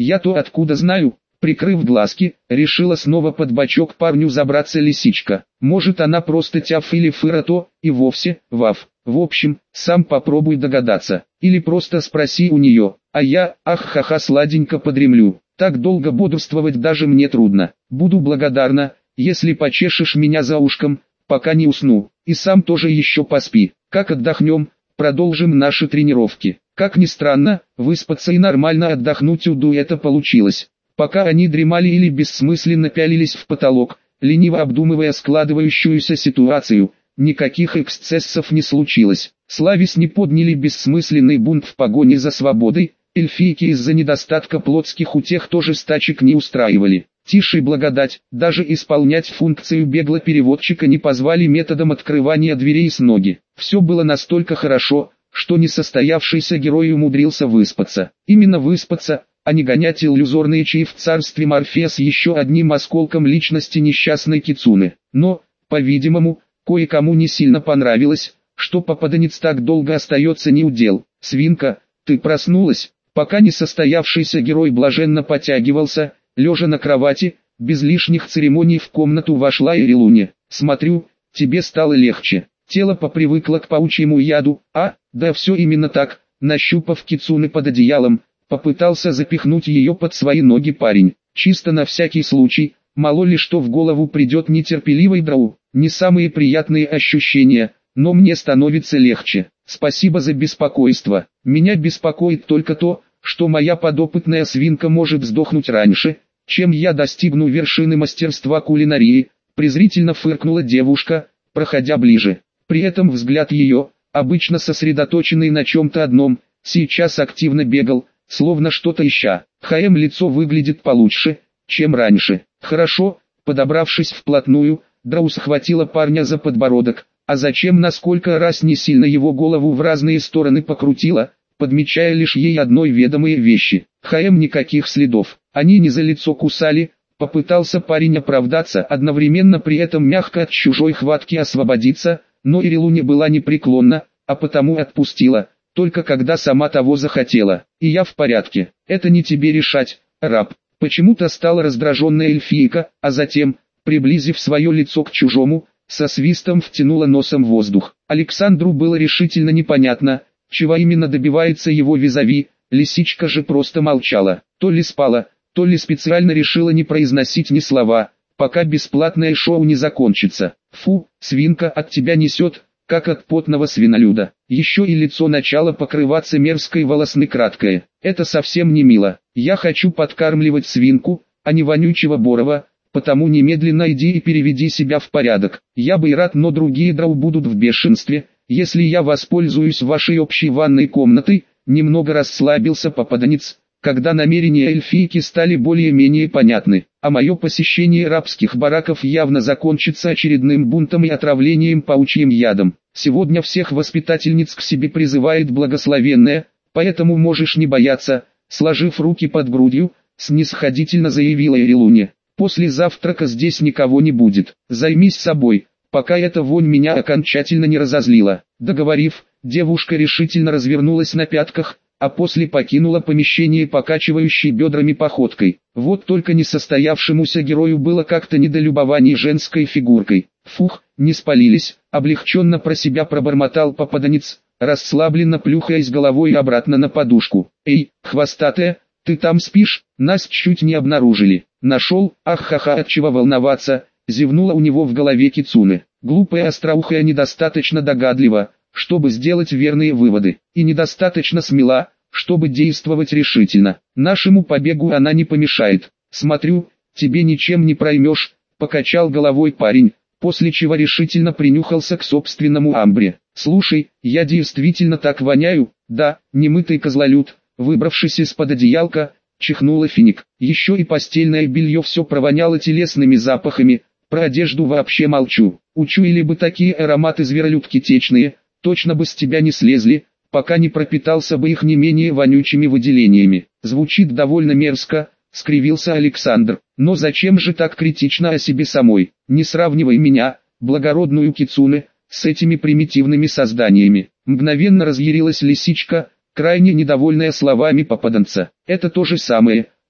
Я-то откуда знаю? Прикрыв глазки, решила снова под бочок парню забраться лисичка. Может, она просто тяф или фыра, то и вовсе ваф. В общем, сам попробуй догадаться. Или просто спроси у нее, а я, ах-ха-ха, сладенько подремлю. Так долго бодрствовать даже мне трудно. Буду благодарна, если почешешь меня за ушком, пока не усну. И сам тоже еще поспи. Как отдохнем, продолжим наши тренировки. Как ни странно, выспаться и нормально отдохнуть у дуэта получилось. Пока они дремали или бессмысленно пялились в потолок, лениво обдумывая складывающуюся ситуацию, никаких эксцессов не случилось. Славис не подняли бессмысленный бунт в погоне за свободой, эльфийки из-за недостатка плотских утех тоже стачек не устраивали. Тише и благодать, даже исполнять функцию бегло-переводчика не позвали методом открывания дверей с ноги. Все было настолько хорошо, что несостоявшийся герой умудрился выспаться. Именно выспаться, а не гонять иллюзорные чаи в царстве Морфея с еще одним осколком личности несчастной Кицуны. Но, по-видимому, кое-кому не сильно понравилось, что попаданец так долго остается неудел. «Свинка, ты проснулась?» Пока несостоявшийся герой блаженно потягивался, лежа на кровати, без лишних церемоний в комнату вошла Ирилуня. «Смотрю, тебе стало легче. Тело попривыкло к паучьему яду, а?» «Да все именно так». Нащупав Кицуны под одеялом, попытался запихнуть ее под свои ноги парень. Чисто на всякий случай, мало ли что в голову придет нетерпеливой драу. Не самые приятные ощущения, но мне становится легче. Спасибо за беспокойство. Меня беспокоит только то, что моя подопытная свинка может сдохнуть раньше, чем я достигну вершины мастерства кулинарии, презрительно фыркнула девушка, проходя ближе. При этом взгляд ее, обычно сосредоточенный на чем-то одном, сейчас активно бегал, словно что-то ища. Лицо выглядит получше, чем раньше. Хорошо, подобравшись вплотную, Драу схватила парня за подбородок, а зачем насколько раз не сильно его голову в разные стороны покрутила, подмечая лишь ей одной ведомые вещи. Никаких следов, они не за лицо кусали, попытался парень оправдаться, одновременно при этом мягко от чужой хватки освободиться, но Ирилуня была непреклонна, а потому отпустила, только когда сама того захотела. «И я в порядке, это не тебе решать, раб». Почему-то стала раздраженная эльфийка, а затем, приблизив свое лицо к чужому, со свистом втянула носом воздух. Александру было решительно непонятно, чего именно добивается его визави, лисичка же просто молчала. То ли спала, то ли специально решила не произносить ни слова, пока бесплатное шоу не закончится. «Фу, свинка, от тебя несет, как от потного свинолюда». Еще и лицо начало покрываться мерзкой волосной краткой. «Это совсем не мило. Я хочу подкармливать свинку, а не вонючего Борова, потому немедленно иди и переведи себя в порядок. Я бы и рад, но другие драу будут в бешенстве, если я воспользуюсь вашей общей ванной комнатой». Немного расслабился попаданец, когда намерения эльфийки стали более-менее понятны, а мое посещение рабских бараков явно закончится очередным бунтом и отравлением паучьим ядом. Сегодня всех воспитательниц к себе призывает благословенная, поэтому можешь не бояться, сложив руки под грудью, снисходительно заявила Ирилуня. После завтрака здесь никого не будет, займись собой, пока эта вонь меня окончательно не разозлила. Договорив, девушка решительно развернулась на пятках, а после покинула помещение покачивающей бедрами походкой. Вот только несостоявшемуся герою было как-то не до любований женской фигуркой. «Фух, не спалились», — облегченно про себя пробормотал попаданец, расслабленно плюхаясь головой обратно на подушку. «Эй, хвостатая, ты там спишь? Нас чуть не обнаружили». «Нашел, ах-ха-ха, отчего волноваться», — зевнула у него в голове Кицуны. Глупая остроухая недостаточно догадлива, чтобы сделать верные выводы, и недостаточно смела, чтобы действовать решительно. Нашему побегу она не помешает. «Смотрю, тебе ничем не проймешь», — покачал головой парень, после чего решительно принюхался к собственному амбре. «Слушай, я действительно так воняю?» «Да, немытый козлолюд», выбравшись из-под одеялка, чихнула Финик. Еще и постельное белье все провоняло телесными запахами, про одежду вообще молчу. Учуяли бы такие ароматы зверолюдки течные, точно бы с тебя не слезли, пока не пропитался бы их не менее вонючими выделениями. Звучит довольно мерзко, скривился Александр. Но зачем же так критично о себе самой? Не сравнивай меня, благородную Кицуне, с этими примитивными созданиями. Мгновенно разъярилась лисичка, крайне недовольная словами попаданца. Это то же самое,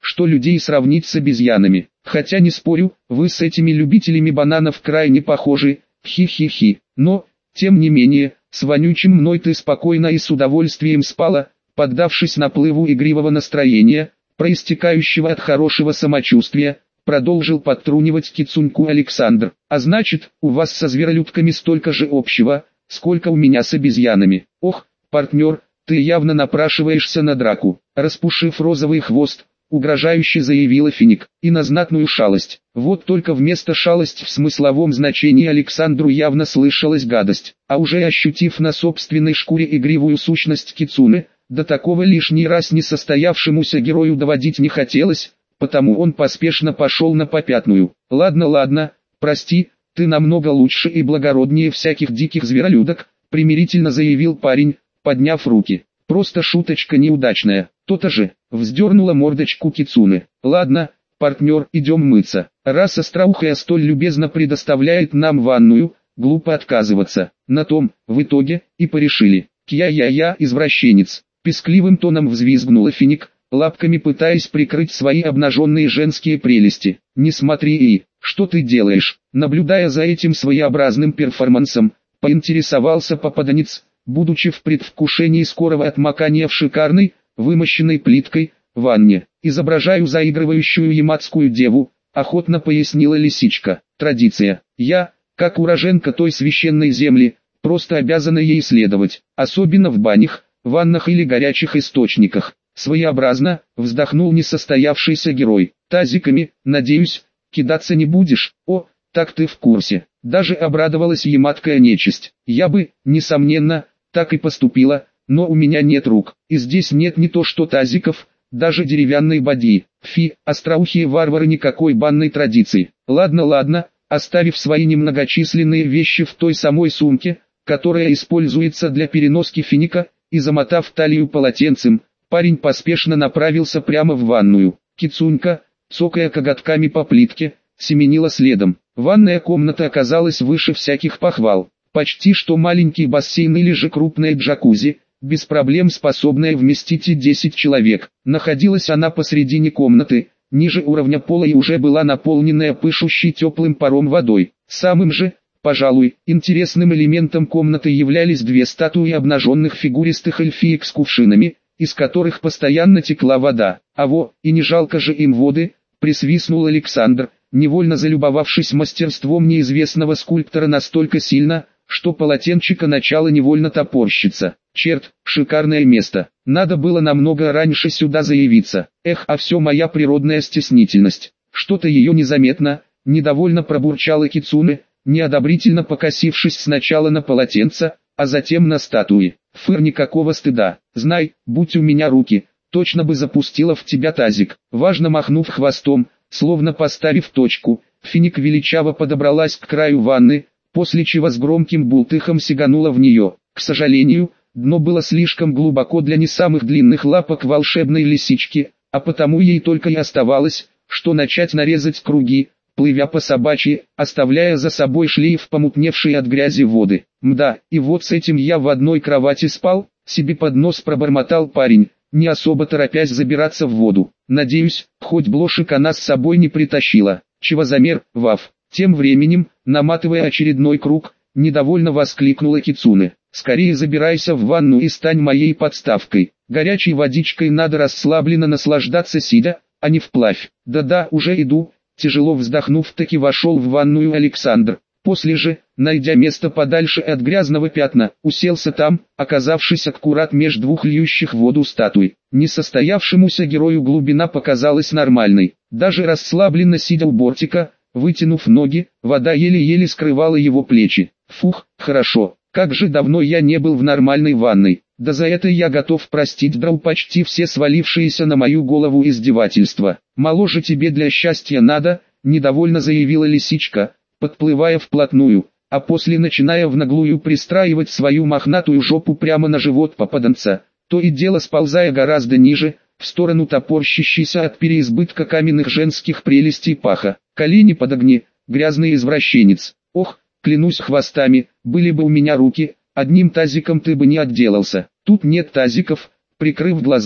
что людей сравнить с обезьянами. Хотя не спорю, вы с этими любителями бананов крайне похожи, хи-хи-хи. Но, тем не менее, с вонючим мной ты спокойно и с удовольствием спала, поддавшись наплыву игривого настроения, проистекающего от хорошего самочувствия, продолжил подтрунивать кицуньку Александр. А значит, у вас со зверолюдками столько же общего, сколько у меня с обезьянами. Ох, партнер, ты явно напрашиваешься на драку. Распушив розовый хвост, угрожающе заявила Финик, и на знатную шалость. Вот только вместо шалость в смысловом значении Александру явно слышалась гадость, а уже ощутив на собственной шкуре игривую сущность кицуны, до такого лишний раз не состоявшемуся герою доводить не хотелось, потому он поспешно пошел на попятную. Ладно, ладно, прости, ты намного лучше и благороднее всяких диких зверолюдок, примирительно заявил парень, подняв руки. Просто шуточка неудачная. То-то же, вздернула мордочку кицуны. Ладно, партнер, идем мыться. Раз остроухая столь любезно предоставляет нам ванную, глупо отказываться. На том, в итоге, и порешили. Кья-я-я, извращенец. Пескливым тоном взвизгнула Финик, лапками пытаясь прикрыть свои обнаженные женские прелести. Не смотри и, что ты делаешь? Наблюдая за этим своеобразным перформансом, поинтересовался попаданец, будучи в предвкушении скорого отмокания в шикарной, вымощенной плиткой, ванне. Изображаю заигрывающую ямадскую деву, охотно пояснила лисичка. Традиция. Я, как уроженка той священной земли, просто обязана ей следовать, особенно в банях, ваннах или горячих источниках. Своеобразно, вздохнул несостоявшийся герой. Тазиками, надеюсь, кидаться не будешь? О, так ты в курсе. Даже обрадовалась ямадская нечисть. Я бы, несомненно, так и поступила, но у меня нет рук, и здесь нет не то что тазиков, даже деревянной бадьи. Фи, остроухие варвары, никакой банной традиции. Ладно, ладно, оставив свои немногочисленные вещи в той самой сумке, которая используется для переноски финика, и замотав талию полотенцем, парень поспешно направился прямо в ванную. Кицунька, цокая коготками по плитке, семенила следом. Ванная комната оказалась выше всяких похвал. Почти что маленький бассейн или же крупная джакузи, без проблем способная вместить и 10 человек. Находилась она посредине комнаты, ниже уровня пола, и уже была наполненная пышущей теплым паром водой. Самым же, пожалуй, интересным элементом комнаты являлись две статуи обнаженных фигуристых эльфиек с кувшинами, из которых постоянно текла вода. А во, и не жалко же им воды, присвистнул Александр, невольно залюбовавшись мастерством неизвестного скульптора настолько сильно, что полотенчика начало невольно топорщиться. Черт, шикарное место. Надо было намного раньше сюда заявиться. Эх, а все моя природная стеснительность. Что-то ее незаметно, недовольно пробурчала кицуне, неодобрительно покосившись сначала на полотенце, а затем на статуи. Фыр, никакого стыда. Знай, будь у меня руки, точно бы запустила в тебя тазик. Важно махнув хвостом, словно поставив точку, Финик величаво подобралась к краю ванны, после чего с громким бултыхом сиганула в нее. К сожалению, дно было слишком глубоко для не самых длинных лапок волшебной лисички, а потому ей только и оставалось, что начать нарезать круги, плывя по собачьи, оставляя за собой шлейф помутневшей от грязи воды. Мда, и вот с этим я в одной кровати спал, себе под нос пробормотал парень, не особо торопясь забираться в воду. Надеюсь, хоть блошек она с собой не притащила. Чего замер, Вав? Тем временем, наматывая очередной круг, недовольно воскликнула кицуне. Скорее забирайся в ванну и стань моей подставкой. Горячей водичкой надо расслабленно наслаждаться сидя, а не вплавь. Да-да, уже иду. Тяжело вздохнув, таки вошел в ванную Александр. После же, найдя место подальше от грязного пятна, уселся там, оказавшись аккурат меж двух льющих воду статуй. Несостоявшемуся герою глубина показалась нормальной. Даже расслабленно сидя у бортика, вытянув ноги, вода еле-еле скрывала его плечи. Фух, хорошо, как же давно я не был в нормальной ванной. Да за это я готов простить драу почти все свалившиеся на мою голову издевательства. Моложе тебе для счастья надо, недовольно заявила лисичка, подплывая вплотную, а после начиная в наглую пристраивать свою мохнатую жопу прямо на живот попаданца, то и дело сползая гораздо ниже, в сторону топорщащейся от переизбытка каменных женских прелестей паха. Колени подогни, грязный извращенец. Ох, клянусь хвостами, были бы у меня руки, одним тазиком ты бы не отделался. Тут нет тазиков, прикрыв глаза,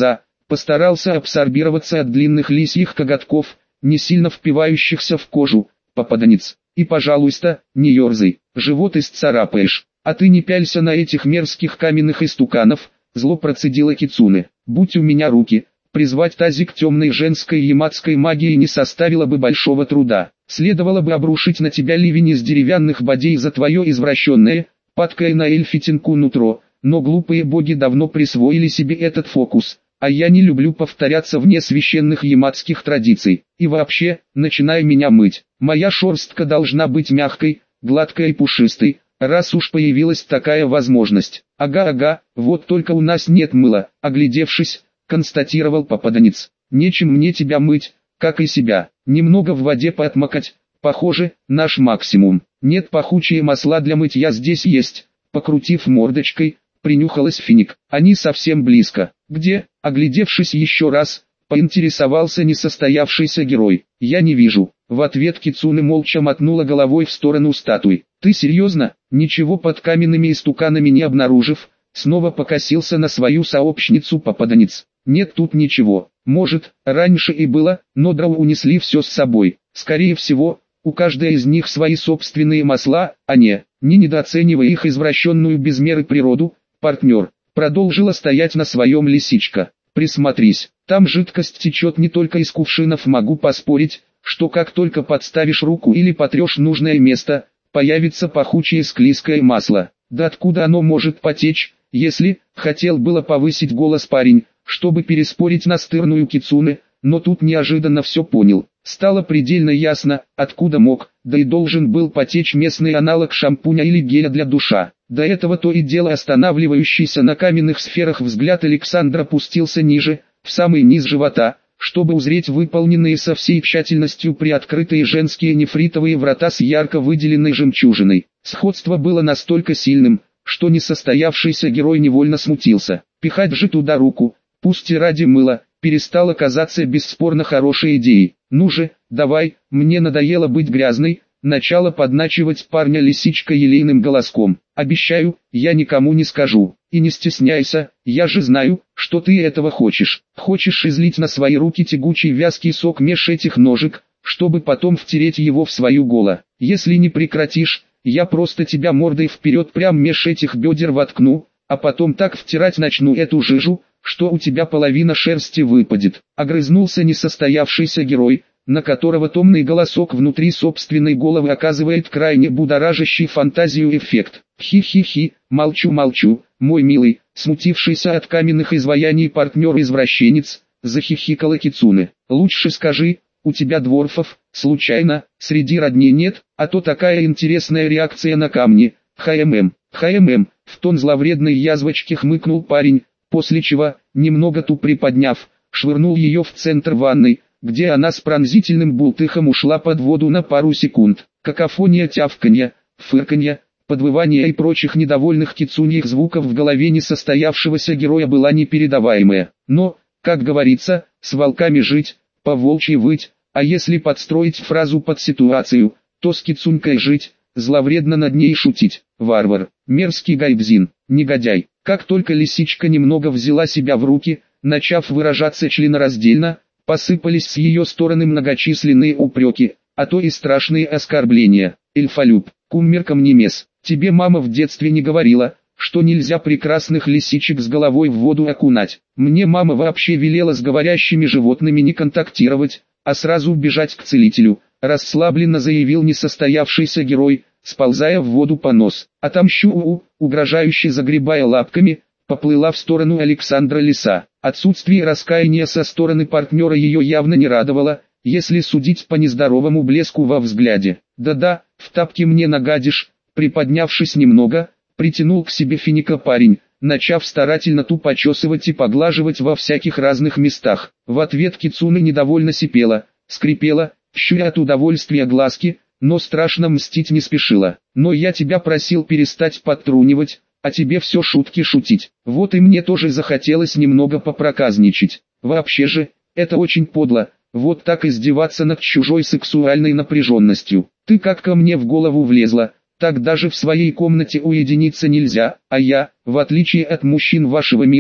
Постарался абсорбироваться от длинных лисьих коготков, не сильно впивающихся в кожу. Попаданец. И пожалуйста, не ерзай, живот исцарапаешь. А ты не пялься на этих мерзких каменных истуканов, зло процедила Кицуне. Будь у меня руки, призвать тазик темной женской яматской магии не составило бы большого труда. Следовало бы обрушить на тебя ливень из деревянных бодей за твое извращенное, падкое на эльфитинку нутро, но глупые боги давно присвоили себе этот фокус, а я не люблю повторяться вне священных яматских традиций. И вообще, начинай меня мыть. Моя шерстка должна быть мягкой, гладкой и пушистой, раз уж появилась такая возможность. Ага, вот только у нас нет мыла, оглядевшись, констатировал попаданец. Нечем мне тебя мыть, как и себя. Немного в воде поотмокать, похоже, наш максимум. Нет, пахучие масла для мытья здесь есть. Покрутив мордочкой, принюхалась Финик. Они совсем близко. Где? Оглядевшись еще раз, поинтересовался несостоявшийся герой. Я не вижу. В ответ Кицуне молча мотнула головой в сторону статуи. Ты серьезно? Ничего под каменными истуканами не обнаружив, снова покосился на свою сообщницу попаданец. Нет тут ничего. Может, раньше и было, но драу унесли все с собой. Скорее всего, у каждой из них свои собственные масла, а не недооценивая их извращенную без меры природу, партнер. Продолжила стоять на своем лисичка. Присмотрись, там жидкость течет не только из кувшинов, могу поспорить, что как только подставишь руку или потрешь нужное место, появится пахучее склизкое масло. Да откуда оно может потечь, если, хотел было повысить голос парень, чтобы переспорить настырную Кицуне, но тут неожиданно все понял. Стало предельно ясно, откуда мог, да и должен был потечь местный аналог шампуня или геля для душа. До этого то и дело останавливающийся на каменных сферах взгляд Александра опустился ниже, в самый низ живота, чтобы узреть выполненные со всей тщательностью приоткрытые женские нефритовые врата с ярко выделенной жемчужиной. Сходство было настолько сильным, что несостоявшийся герой невольно смутился. Пихать же туда руку, пусть и ради мыла, перестало казаться бесспорно хорошей идеей. Ну же, давай, мне надоело быть грязной, начала подначивать парня лисичка елейным голоском. Обещаю, я никому не скажу. И не стесняйся, я же знаю, что ты этого хочешь. Хочешь излить на свои руки тягучий вязкий сок меж этих ножек, чтобы потом втереть его в свою голо. Если не прекратишь, я просто тебя мордой вперед прям меж этих бедер воткну, а потом так втирать начну эту жижу, что у тебя половина шерсти выпадет. Огрызнулся несостоявшийся герой, на которого томный голосок внутри собственной головы оказывает крайне будоражащий фантазию эффект. Хи-хи-хи, молчу, мой милый, смутившийся от каменных изваяний партнер-извращенец, захихикала Кицуне. Лучше скажи, у тебя дворфов, случайно, среди родни нет, а то такая интересная реакция на камни. ХММ, в тон зловредной язвочки хмыкнул парень, после чего, немного ту приподняв, швырнул ее в центр ванной, где она с пронзительным бултыхом ушла под воду на пару секунд. Какофония тявканья, фырканья, подвывания и прочих недовольных кицуньих звуков в голове несостоявшегося героя была непередаваемая. Но, как говорится, с волками жить, по волчьи выть, а если подстроить фразу под ситуацию, то с кицунькой жить, зловредно над ней шутить. Варвар, мерзкий гайбзин, негодяй. Как только лисичка немного взяла себя в руки, начав выражаться членораздельно, посыпались с ее стороны многочисленные упреки, а то и страшные оскорбления. Эльфолюб, куммеркам не мес. Тебе мама в детстве не говорила, что нельзя прекрасных лисичек с головой в воду окунать. Мне мама вообще велела с говорящими животными не контактировать, а сразу бежать к целителю, расслабленно заявил несостоявшийся герой, сползая в воду по нос. Отомщу, угрожающе загребая лапками, поплыла в сторону Александра лиса. Отсутствие раскаяния со стороны партнера ее явно не радовало, если судить по нездоровому блеску во взгляде. Да-да, в тапки мне нагадишь, приподнявшись немного, притянул к себе Финика парень, начав старательно ту почесывать и поглаживать во всяких разных местах. В ответ Кицуне недовольно сипела, скрипела, щуря от удовольствия глазки, но страшно мстить не спешила. Но я тебя просил перестать подтрунивать, а тебе все шутки шутить. Вот и мне тоже захотелось немного попроказничать. Вообще же, это очень подло, вот так издеваться над чужой сексуальной напряженностью. Ты как ко мне в голову влезла, так даже в своей комнате уединиться нельзя, а я, в отличие от мужчин вашего мира,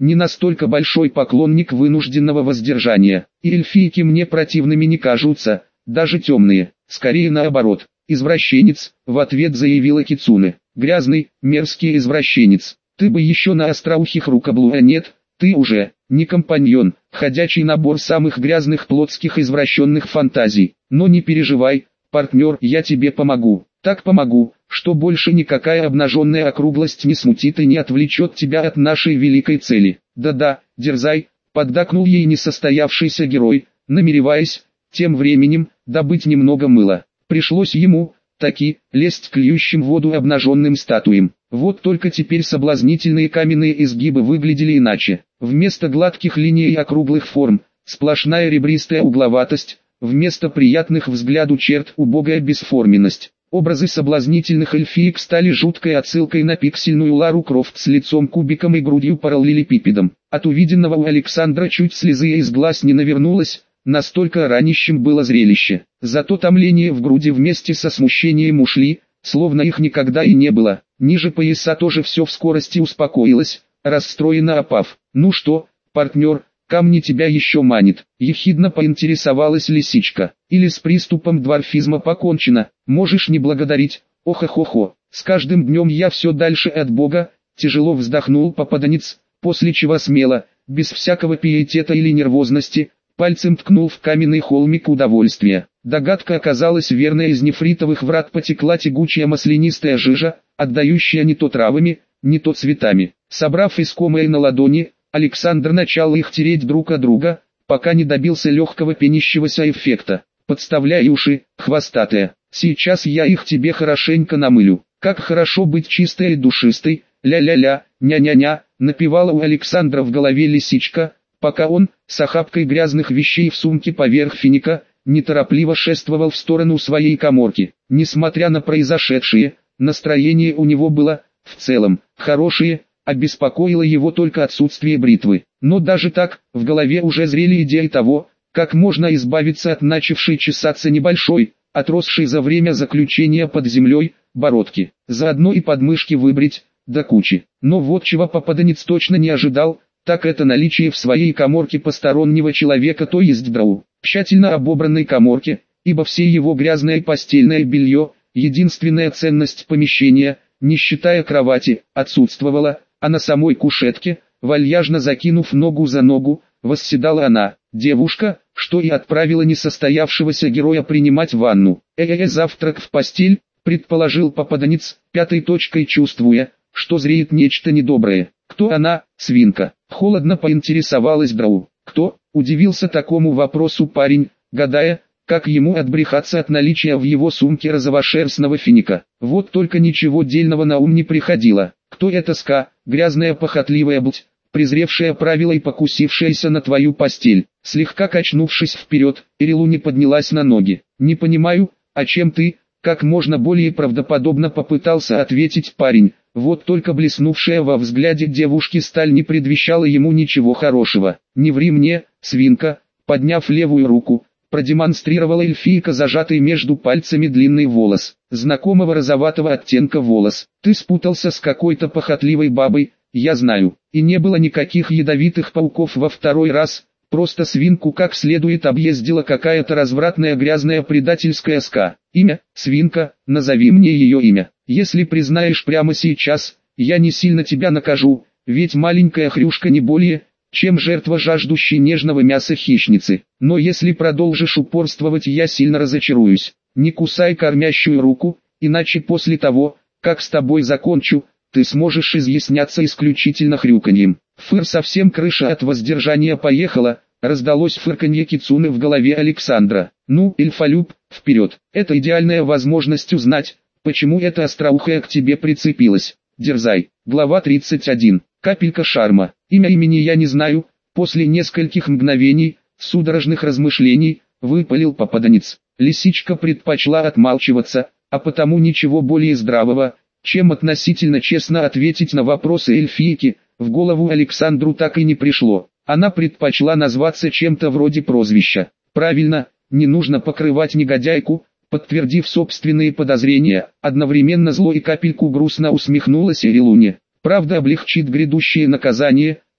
не настолько большой поклонник вынужденного воздержания. И эльфийки мне противными не кажутся, даже темные, скорее наоборот. Извращенец, в ответ заявила Кицуне. Грязный, мерзкий извращенец. Ты бы еще на остроухих рукоблуя нет, ты уже, не компаньон, ходячий набор самых грязных плотских извращенных фантазий. Но не переживай, партнер, я тебе помогу. Так помогу, что больше никакая обнаженная округлость не смутит и не отвлечет тебя от нашей великой цели. Да-да, дерзай, поддакнул ей несостоявшийся герой, намереваясь, тем временем, добыть немного мыла. Пришлось ему, таки, лезть к льющим воду обнаженным статуям. Вот только теперь соблазнительные каменные изгибы выглядели иначе. Вместо гладких линий и округлых форм, сплошная ребристая угловатость, вместо приятных взгляду черт убогая бесформенность. Образы соблазнительных эльфиек стали жуткой отсылкой на пиксельную Лару Крофт с лицом-кубиком и грудью параллелепипедом. От увиденного у Александра чуть слезы из глаз не навернулось, настолько ранящим было зрелище. Зато томление в груди вместе со смущением ушли, словно их никогда и не было. Ниже пояса тоже все в скорости успокоилось, расстроенно опав. «Ну что, партнер, камни тебя еще манит», — ехидно поинтересовалась лисичка. «Или с приступом дворфизма покончено, можешь не благодарить, охо-хо-хо. С каждым днем я все дальше от Бога», — тяжело вздохнул попаданец, после чего смело, без всякого пиетета или нервозности, пальцем ткнул в каменный холмик удовольствия. Догадка оказалась верной, из нефритовых врат потекла тягучая маслянистая жижа, отдающая не то травами, не то цветами. Собрав искомые на ладони, Александр начал их тереть друг от друга, пока не добился легкого пенящегося эффекта. «Подставляй уши, хвостатая, сейчас я их тебе хорошенько намылю. Как хорошо быть чистой и душистой, ля-ля-ля, ня-ня-ня», напевала у Александра в голове лисичка, пока он, с охапкой грязных вещей в сумке поверх финика, неторопливо шествовал в сторону своей каморки. Несмотря на произошедшее, настроение у него было, в целом, хорошее, обеспокоило его только отсутствие бритвы. Но даже так, в голове уже зрели идеи того, как можно избавиться от начавшей чесаться небольшой, отросшей за время заключения под землей, бородки. Заодно и подмышки выбрить, до кучи. Но вот чего попаданец точно не ожидал, так это наличие в своей каморке постороннего человека, то есть драу. Тщательно обобранной каморке, ибо все его грязное постельное белье, единственная ценность помещения, не считая кровати, отсутствовала, а на самой кушетке, вальяжно закинув ногу за ногу, восседала она, девушка, что и отправила несостоявшегося героя принимать ванну. Завтрак в постель, предположил попаданец, пятой точкой чувствуя, что зреет нечто недоброе. Кто она, свинка? Холодно поинтересовалась драу. Кто? Удивился такому вопросу парень, гадая, как ему отбрехаться от наличия в его сумке розовошерстного финика. Вот только ничего дельного на ум не приходило. Кто эта ска, грязная похотливая блядь, презревшая правила и покусившаяся на твою постель? Слегка качнувшись вперед, Ирилуни поднялась на ноги. «Не понимаю, о чем ты?» Как можно более правдоподобно попытался ответить парень. Вот только блеснувшая во взгляде девушки сталь не предвещала ему ничего хорошего. «Не ври мне, свинка», подняв левую руку, продемонстрировала эльфийка зажатый между пальцами длинный волос, знакомого розоватого оттенка волос. «Ты спутался с какой-то похотливой бабой, я знаю, и не было никаких ядовитых пауков во второй раз, просто свинку как следует объездила какая-то развратная грязная предательская ска. Имя, свинка, назови мне ее имя. Если признаешь прямо сейчас, я не сильно тебя накажу, ведь маленькая хрюшка не более, чем жертва жаждущей нежного мяса хищницы. Но если продолжишь упорствовать, я сильно разочаруюсь. Не кусай кормящую руку, иначе после того, как с тобой закончу, ты сможешь изъясняться исключительно хрюканьем». Фыр, совсем крыша от воздержания поехала, раздалось фырканье Кицуны в голове Александра. «Ну, эльфолюб, вперед, это идеальная возможность узнать, почему эта остроухая к тебе прицепилась. Дерзай». Глава 31. Капелька шарма. Имя имени я не знаю. После нескольких мгновений, судорожных размышлений, выпалил попаданец. Лисичка предпочла отмалчиваться, а потому ничего более здравого, чем относительно честно ответить на вопросы эльфийки, в голову Александру так и не пришло. Она предпочла назваться чем-то вроде прозвища. Правильно, не нужно покрывать негодяйку. Подтвердив собственные подозрения, одновременно зло и капельку грустно усмехнулась Ирилуни. Правда облегчит грядущее наказание,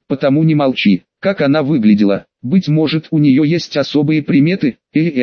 потому не молчи. Как она выглядела? Быть может, у нее есть особые приметы?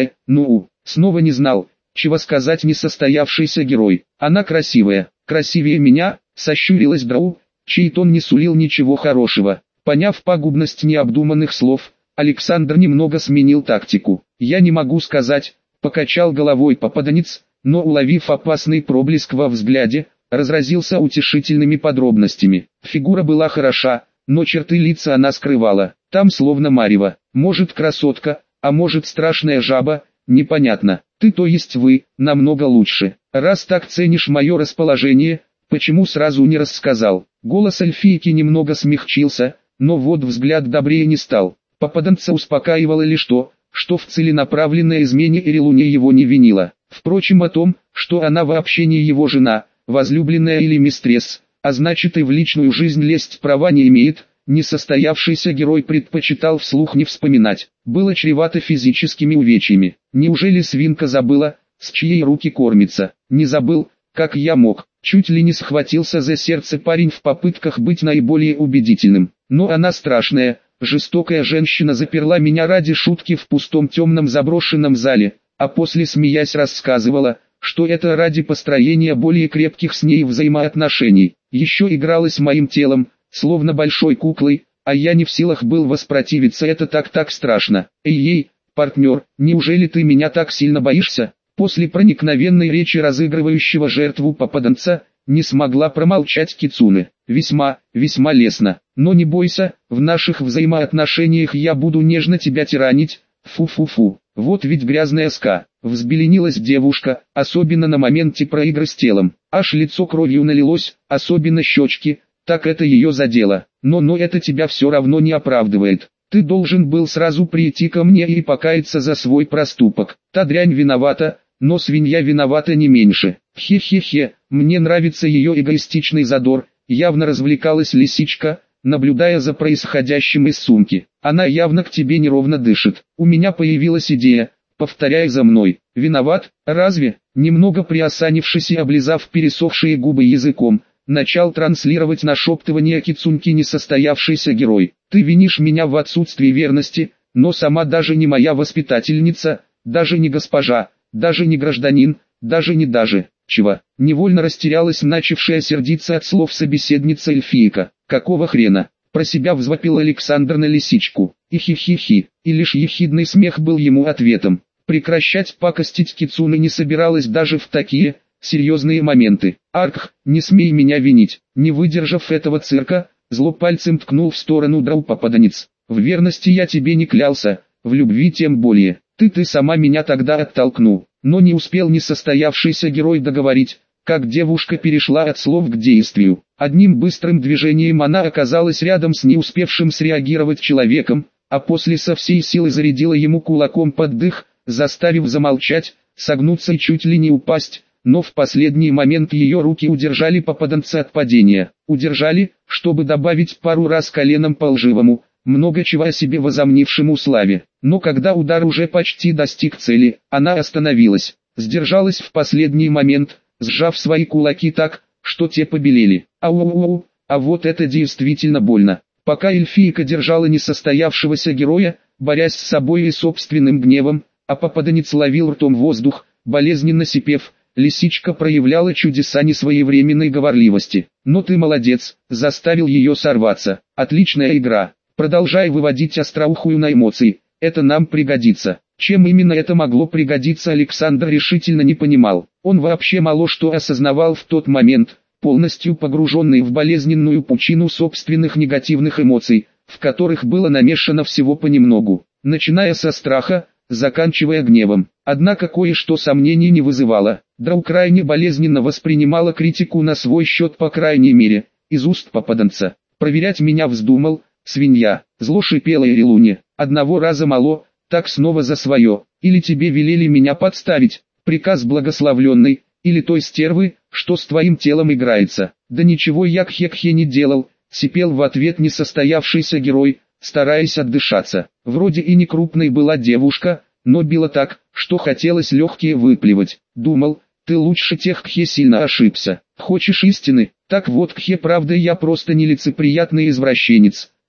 Снова не знал, чего сказать несостоявшийся герой. Она красивая, красивее меня, сощурилась Драу, чей тон не сулил ничего хорошего. Поняв пагубность необдуманных слов, Александр немного сменил тактику. Я не могу сказать, покачал головой попаданец, но уловив опасный проблеск во взгляде, разразился утешительными подробностями. Фигура была хороша, но черты лица она скрывала. Там словно марево, может красотка, а может страшная жаба, непонятно. Ты, то есть вы, намного лучше. Раз так ценишь мое расположение, почему сразу не рассказал? Голос эльфийки немного смягчился, но вот взгляд добрее не стал. Попаданца успокаивало лишь то, что в целенаправленной измене Эрелуне его не винила. Впрочем, о том, что она вообще не его жена, возлюбленная или мистресс, а значит и в личную жизнь лезть права не имеет, несостоявшийся герой предпочитал вслух не вспоминать. Было чревато физическими увечьями. Неужели свинка забыла, с чьей руки кормится? Не забыл, как я мог. Чуть ли не схватился за сердце парень в попытках быть наиболее убедительным. Но она страшная, жестокая женщина заперла меня ради шутки в пустом темном заброшенном зале, а после смеясь рассказывала, что это ради построения более крепких с ней взаимоотношений. Еще игралась моим телом, словно большой куклой, а я не в силах был воспротивиться. Это так страшно. Эй, партнер, неужели ты меня так сильно боишься? После проникновенной речи разыгрывающего жертву попаданца, не смогла промолчать Кицуне. Весьма лестно. Но не бойся, в наших взаимоотношениях я буду нежно тебя тиранить. Фу. Вот ведь грязная ска. Взбеленилась девушка, особенно на моменте проигры с телом. Аж лицо кровью налилось, особенно щечки. Так это ее задело. Но это тебя все равно не оправдывает. Ты должен был сразу прийти ко мне и покаяться за свой проступок. Та дрянь виновата, но свинья виновата не меньше. Хе-хе-хе, мне нравится ее эгоистичный задор. Явно развлекалась лисичка, наблюдая за происходящим из сумки. Она явно к тебе неровно дышит. У меня появилась идея. Повторяй за мной. Виноват, разве? Немного приосанившись и облизав пересохшие губы языком, начал транслировать нашептывание Кицуньки несостоявшийся герой. Ты винишь меня в отсутствии верности, но сама даже не моя воспитательница, даже не госпожа, даже не гражданин, даже. Чего? Невольно растерялась начавшая сердиться от слов собеседница эльфийка. Какого хрена? Про себя взвопил Александр на лисичку. И хи-хи-хи, и лишь ехидный смех был ему ответом. Прекращать пакостить Кицуне не собиралась даже в такие серьезные моменты. Аркх, не смей меня винить. Не выдержав этого цирка, зло пальцем ткнул в сторону Драу попаданец. В верности я тебе не клялся, в любви тем более. Ты сама меня тогда оттолкнул. Но не успел несостоявшийся герой договорить, как девушка перешла от слов к действию. Одним быстрым движением она оказалась рядом с не успевшим среагировать человеком, а после со всей силы зарядила ему кулаком под дых, заставив замолчать, согнуться и чуть ли не упасть. Но в последний момент ее руки удержали попаданца от падения. Удержали, чтобы добавить пару раз коленом по лживому, много чего о себе возомнившему славе. Но когда удар уже почти достиг цели, она остановилась, сдержалась в последний момент, сжав свои кулаки так, что те побелели. Ау, а вот это действительно больно. Пока эльфийка держала несостоявшегося героя, борясь с собой и собственным гневом, а попаданец ловил ртом воздух, болезненно сипев, лисичка проявляла чудеса несвоевременной говорливости. Но ты молодец, заставил ее сорваться. Отличная игра. Продолжай выводить остроухую на эмоции, это нам пригодится. Чем именно это могло пригодиться, Александр решительно не понимал. Он вообще мало что осознавал в тот момент, полностью погруженный в болезненную пучину собственных негативных эмоций, в которых было намешано всего понемногу, начиная со страха, заканчивая гневом. Однако кое-что сомнений не вызывало. Драу крайне болезненно воспринимала критику на свой счет, по крайней мере, из уст попаданца. «Проверять меня вздумал, свинья», зло шипела Эрелуне. «Одного раза мало, так снова за свое. Или тебе велели меня подставить, приказ благословленный, или той стервы, что с твоим телом играется». «Да ничего я кхе-кхе не делал», сипел в ответ несостоявшийся герой, стараясь отдышаться. Вроде и не крупной была девушка, но била так, что хотелось легкие выплевать. Думал, ты лучше тех, кхе сильно ошибся. Хочешь истины? Так вот, кхе, правда, я просто нелицеприятный извращенец.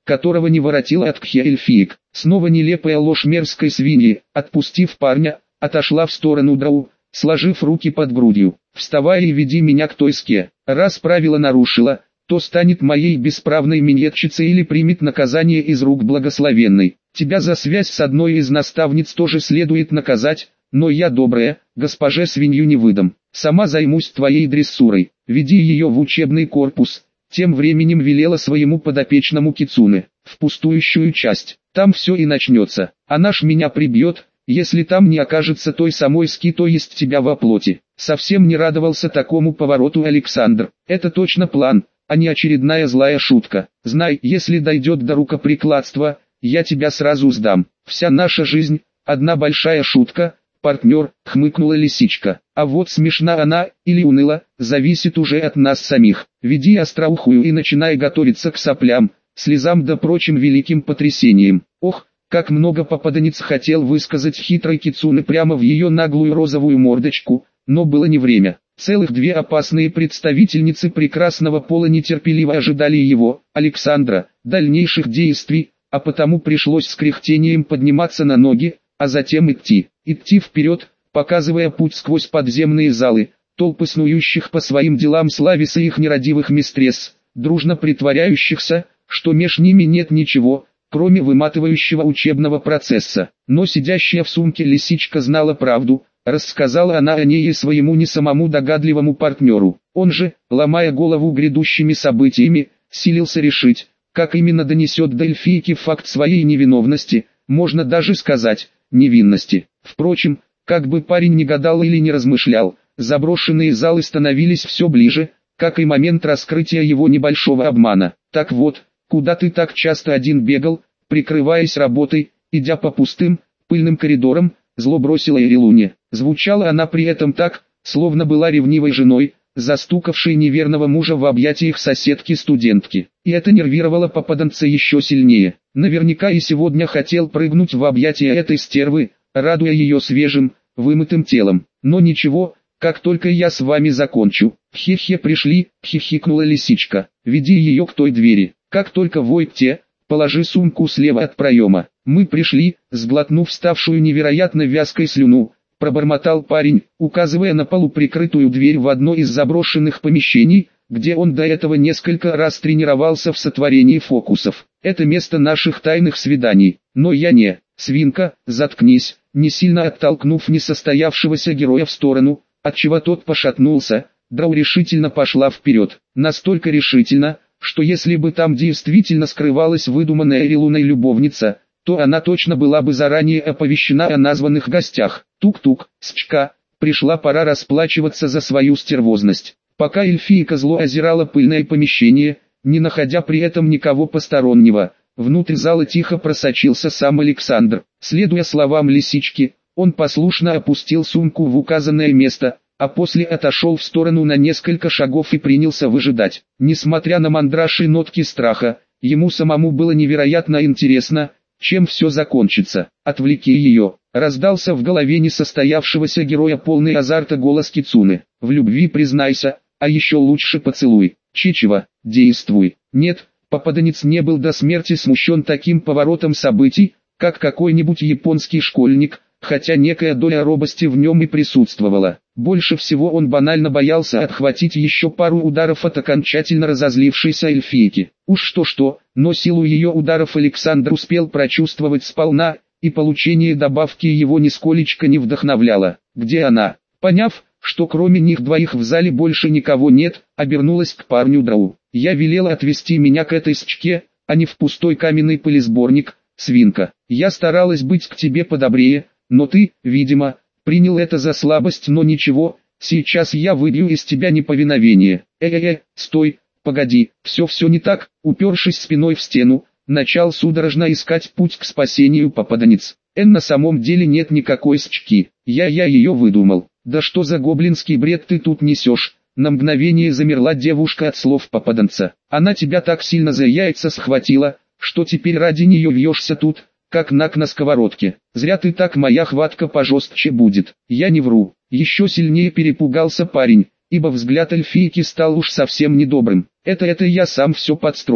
которого не воротила от кхе эльфиек. Снова нелепая ложь мерзкой свиньи. Отпустив парня, отошла в сторону драу, сложив руки под грудью. «Вставай и веди меня к той ске. Раз правило нарушила, то станет моей бесправной миньетчицей или примет наказание из рук благословенной. Тебя за связь с одной из наставниц тоже следует наказать, но я добрая, госпоже свинью не выдам. Сама займусь твоей дрессурой. Веди ее в учебный корпус». Тем временем велела своему подопечному кицуне: «В пустующую часть. Там все и начнется. Она ж меня прибьет, если там не окажется той самой ски, то есть тебя во плоти». Совсем не радовался такому повороту Александр. Это точно план, а не очередная злая шутка. «Знай, если дойдет до рукоприкладства, я тебя сразу сдам. Вся наша жизнь – одна большая шутка, партнер», – хмыкнула лисичка. «А вот смешна она, или уныла, зависит уже от нас самих. Веди остроухую и начинай готовиться к соплям, слезам да прочим великим потрясениям». Ох, как много попаданец хотел высказать хитрой кицуне прямо в ее наглую розовую мордочку, но было не время. Целых две опасные представительницы прекрасного пола нетерпеливо ожидали его, Александра, дальнейших действий, а потому пришлось с кряхтением подниматься на ноги, а затем идти вперед, показывая путь сквозь подземные залы, толпы снующих по своим делам слависа их нерадивых мистресс, дружно притворяющихся, что меж ними нет ничего, кроме выматывающего учебного процесса. Но сидящая в сумке лисичка знала правду. Рассказала она о ней и своему не самому догадливому партнеру. Он же, ломая голову грядущими событиями, силился решить, как именно донесет до эльфийки факт своей невиновности, можно даже сказать, невинности. Впрочем, как бы парень ни гадал или не размышлял, заброшенные залы становились все ближе, как и момент раскрытия его небольшого обмана. «Так вот, куда ты так часто один бегал, прикрываясь работой, идя по пустым, пыльным коридорам?» Зло бросила Ирилуне. Звучала она при этом так, словно была ревнивой женой, застукавшей неверного мужа в объятиях соседки-студентки. И это нервировало попаданца еще сильнее. Наверняка и сегодня хотел прыгнуть в объятия этой стервы, радуя ее свежим, вымытым телом. Но ничего, как только я с вами закончу. «Хе-хе, пришли», — хихикнула лисичка. «Веди ее к той двери. Как только войдете, положи сумку слева от проема». «Мы пришли», — сглотнув ставшую невероятно вязкой слюну, пробормотал парень, указывая на полуприкрытую дверь в одно из заброшенных помещений, где он до этого несколько раз тренировался в сотворении фокусов. «Это место наших тайных свиданий, но я не...» «Свинка, заткнись», не сильно оттолкнув несостоявшегося героя в сторону, отчего тот пошатнулся, Драу решительно пошла вперед. Настолько решительно, что если бы там действительно скрывалась выдуманная Ирилуной любовница, то она точно была бы заранее оповещена о названных гостях. Тук-тук, счка, пришла пора расплачиваться за свою стервозность. Пока эльфийка зло озирала пыльное помещение, не находя при этом никого постороннего, внутрь зала тихо просочился сам Александр. Следуя словам лисички, он послушно опустил сумку в указанное место, а после отошел в сторону на несколько шагов и принялся выжидать. Несмотря на мандраж и нотки страха, ему самому было невероятно интересно, чем все закончится. «Отвлеки ее», — раздался в голове несостоявшегося героя полный азарта голос кицуне. «В любви признайся, а еще лучше поцелуй. Чичева, действуй». Нет, попаданец не был до смерти смущен таким поворотом событий, как какой-нибудь японский школьник, хотя некая доля робости в нем и присутствовала. Больше всего он банально боялся отхватить еще пару ударов от окончательно разозлившейся эльфийки. Уж что-что, но силу ее ударов Александр успел прочувствовать сполна, и получение добавки его нисколечко не вдохновляло. «Где она?» Поняв, что кроме них двоих в зале больше никого нет, обернулась к парню Драу. «Я велела отвезти меня к этой счке, а не в пустой каменный пылесборник, свинка. Я старалась быть к тебе подобрее, но ты, видимо, принял это за слабость, но ничего, сейчас я выбью из тебя неповиновение». Стой, погоди, все не так», упершись спиной в стену, начал судорожно искать путь к спасению попаданец. На самом деле нет никакой счки, я ее выдумал. «Да что за гоблинский бред ты тут несешь?» На мгновение замерла девушка от слов попаданца. «Она тебя так сильно за яйца схватила, что теперь ради нее вьешься тут, как наг на сковородке. Зря ты так, моя хватка пожестче будет». «Я не вру». Еще сильнее перепугался парень, ибо взгляд эльфийки стал уж совсем недобрым. Это я сам все подстроил.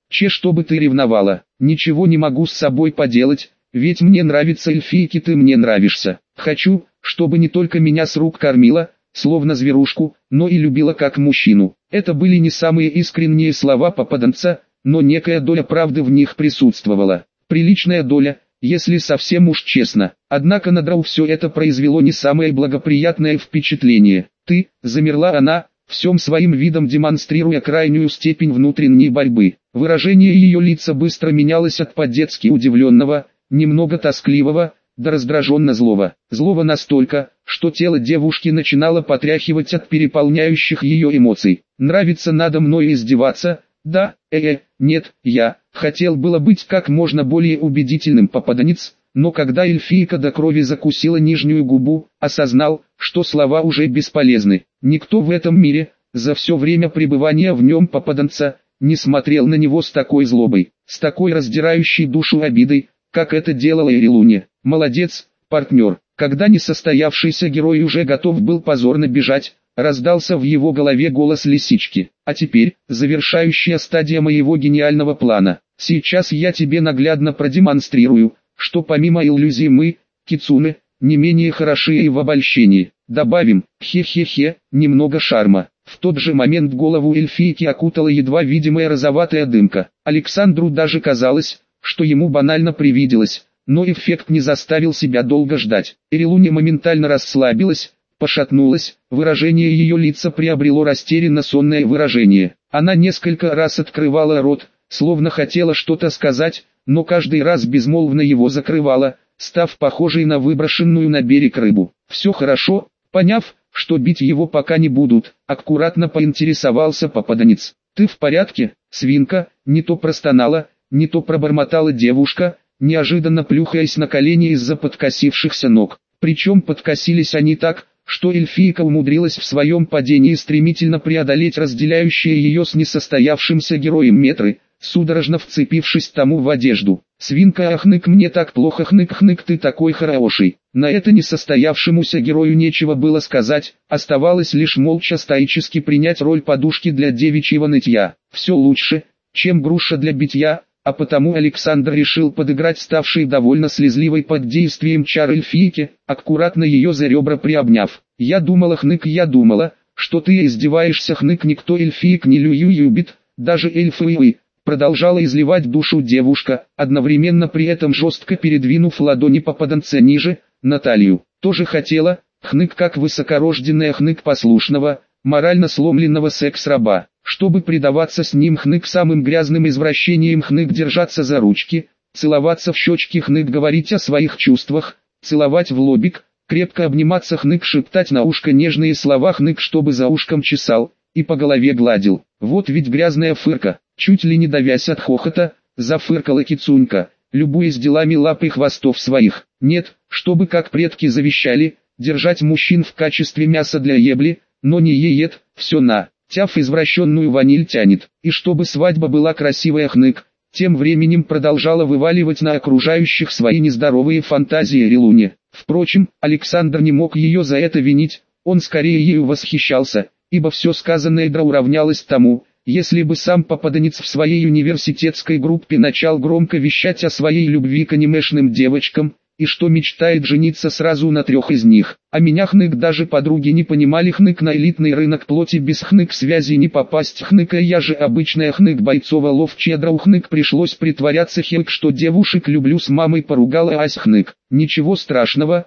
чтобы ты ревновала. Ничего не могу с собой поделать, ведь мне нравится эльфийки, ты мне нравишься. Хочу, чтобы не только меня с рук кормила, словно зверушку, но и любила как мужчину. Это были не самые искренние слова попаданца, но некая доля правды в них присутствовала. Приличная доля, если совсем уж честно. Однако на Драу все это произвело не самое благоприятное впечатление. «Ты», замерла она, всем своим видом демонстрируя крайнюю степень внутренней борьбы. Выражение ее лица быстро менялось от по-детски удивленного, немного тоскливого, до раздраженно злого. Злого настолько, что тело девушки начинало потряхивать от переполняющих ее эмоций. «Нравится надо мной издеваться? Да, нет, я хотел было быть как можно более убедительным попаданец, но когда эльфийка до крови закусила нижнюю губу, осознал, что слова уже бесполезны. Никто в этом мире, за все время пребывания в нем попаданца, не смотрел на него с такой злобой, с такой раздирающей душу обидой, как это делала Ирилуня. Молодец, партнер. Когда несостоявшийся герой уже готов был позорно бежать, раздался в его голове голос лисички. А теперь, завершающая стадия моего гениального плана. Сейчас я тебе наглядно продемонстрирую, что помимо иллюзий мы, кицуне, не менее хороши и в обольщении. Добавим, хе-хе-хе, немного шарма. В тот же момент голову эльфийки окутала едва видимая розоватая дымка. Александру даже казалось, что ему банально привиделось, но эффект не заставил себя долго ждать. Ирилуня моментально расслабилась, пошатнулась, выражение ее лица приобрело растерянно-сонное выражение. Она несколько раз открывала рот, словно хотела что-то сказать, но каждый раз безмолвно его закрывала, став похожей на выброшенную на берег рыбу. «Все хорошо», поняв, что бить его пока не будут, аккуратно поинтересовался попаданец. «Ты в порядке, свинка?» Не то простонала, не то пробормотала девушка, неожиданно плюхаясь на колени из-за подкосившихся ног. Причем подкосились они так, что эльфийка умудрилась в своем падении стремительно преодолеть разделяющие ее с несостоявшимся героем метры, судорожно вцепившись тому в одежду. «Свинка, ахнык, мне так плохо, хнык-хнык, ты такой хороший». На это несостоявшемуся герою нечего было сказать, оставалось лишь молча стоически принять роль подушки для девичьего нытья. Все лучше, чем груша для битья, а потому Александр решил подыграть ставшей довольно слезливой под действием чар эльфийки, аккуратно ее за ребра приобняв. «Я думала, хнык, я думала, что ты издеваешься, хнык, никто эльфиек не любит, даже эльфы». Продолжала изливать душу девушка, одновременно при этом жестко передвинув ладони попаданца ниже, на талию. «Тоже хотела, хнык, как высокорожденная, хнык послушного, морально сломленного секс-раба, чтобы предаваться с ним, хнык, самым грязным извращением, хнык, держаться за ручки, целоваться в щечки, хнык, говорить о своих чувствах, целовать в лобик, крепко обниматься, хнык, шептать на ушко нежные слова, хнык, чтобы за ушком чесал и по голове гладил. Вот ведь грязная фырка». Чуть ли не давясь от хохота, зафыркала кицунька, любуясь делами лап и хвостов своих. «Нет, чтобы, как предки завещали, держать мужчин в качестве мяса для ебли, но не еет, все на, тяф извращенную ваниль тянет. И чтобы свадьба была красивая, хнык». Тем временем продолжала вываливать на окружающих свои нездоровые фантазии Ирилуня. Впрочем, Александр не мог ее за это винить, он скорее ею восхищался, ибо все сказанное Драу равнялось тому, если бы сам попаданец в своей университетской группе начал громко вещать о своей любви к анимешным девочкам, и что мечтает жениться сразу на 3 из них. А меня, хнык, даже подруги не понимали, хнык, на элитный рынок плоти без хнык связи не попасть, хнык, я же обычная, хнык, бойцово-ловчая Драу, хнык, пришлось притворяться, хнык, что девушек люблю, с мамой поругала, ась, хнык. Ничего страшного,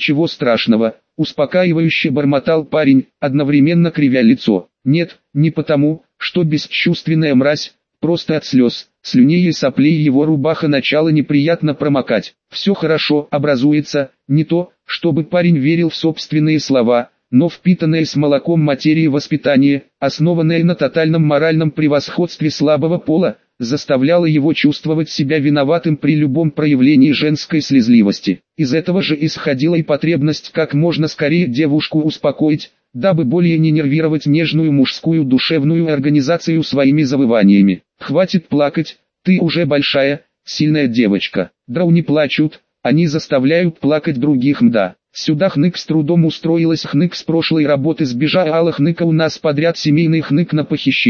успокаивающе бормотал парень, одновременно кривя лицо. Нет, не потому, что бесчувственная мразь, просто от слез, слюней и соплей его рубаха начала неприятно промокать. Все хорошо, образуется, не то, чтобы парень верил в собственные слова, но впитанное с молоком материи воспитание, основанное на тотальном моральном превосходстве слабого пола, заставляло его чувствовать себя виноватым при любом проявлении женской слезливости. Из этого же исходила и потребность как можно скорее девушку успокоить, дабы более не нервировать нежную мужскую душевную организацию своими завываниями. «Хватит плакать, ты уже большая, сильная девочка». Драу не плачут, они заставляют плакать других, мда. Сюда, хнык, с трудом устроилась, хнык, с прошлой работы сбежала, хныка, у нас подряд семейный, хнык, на похищение,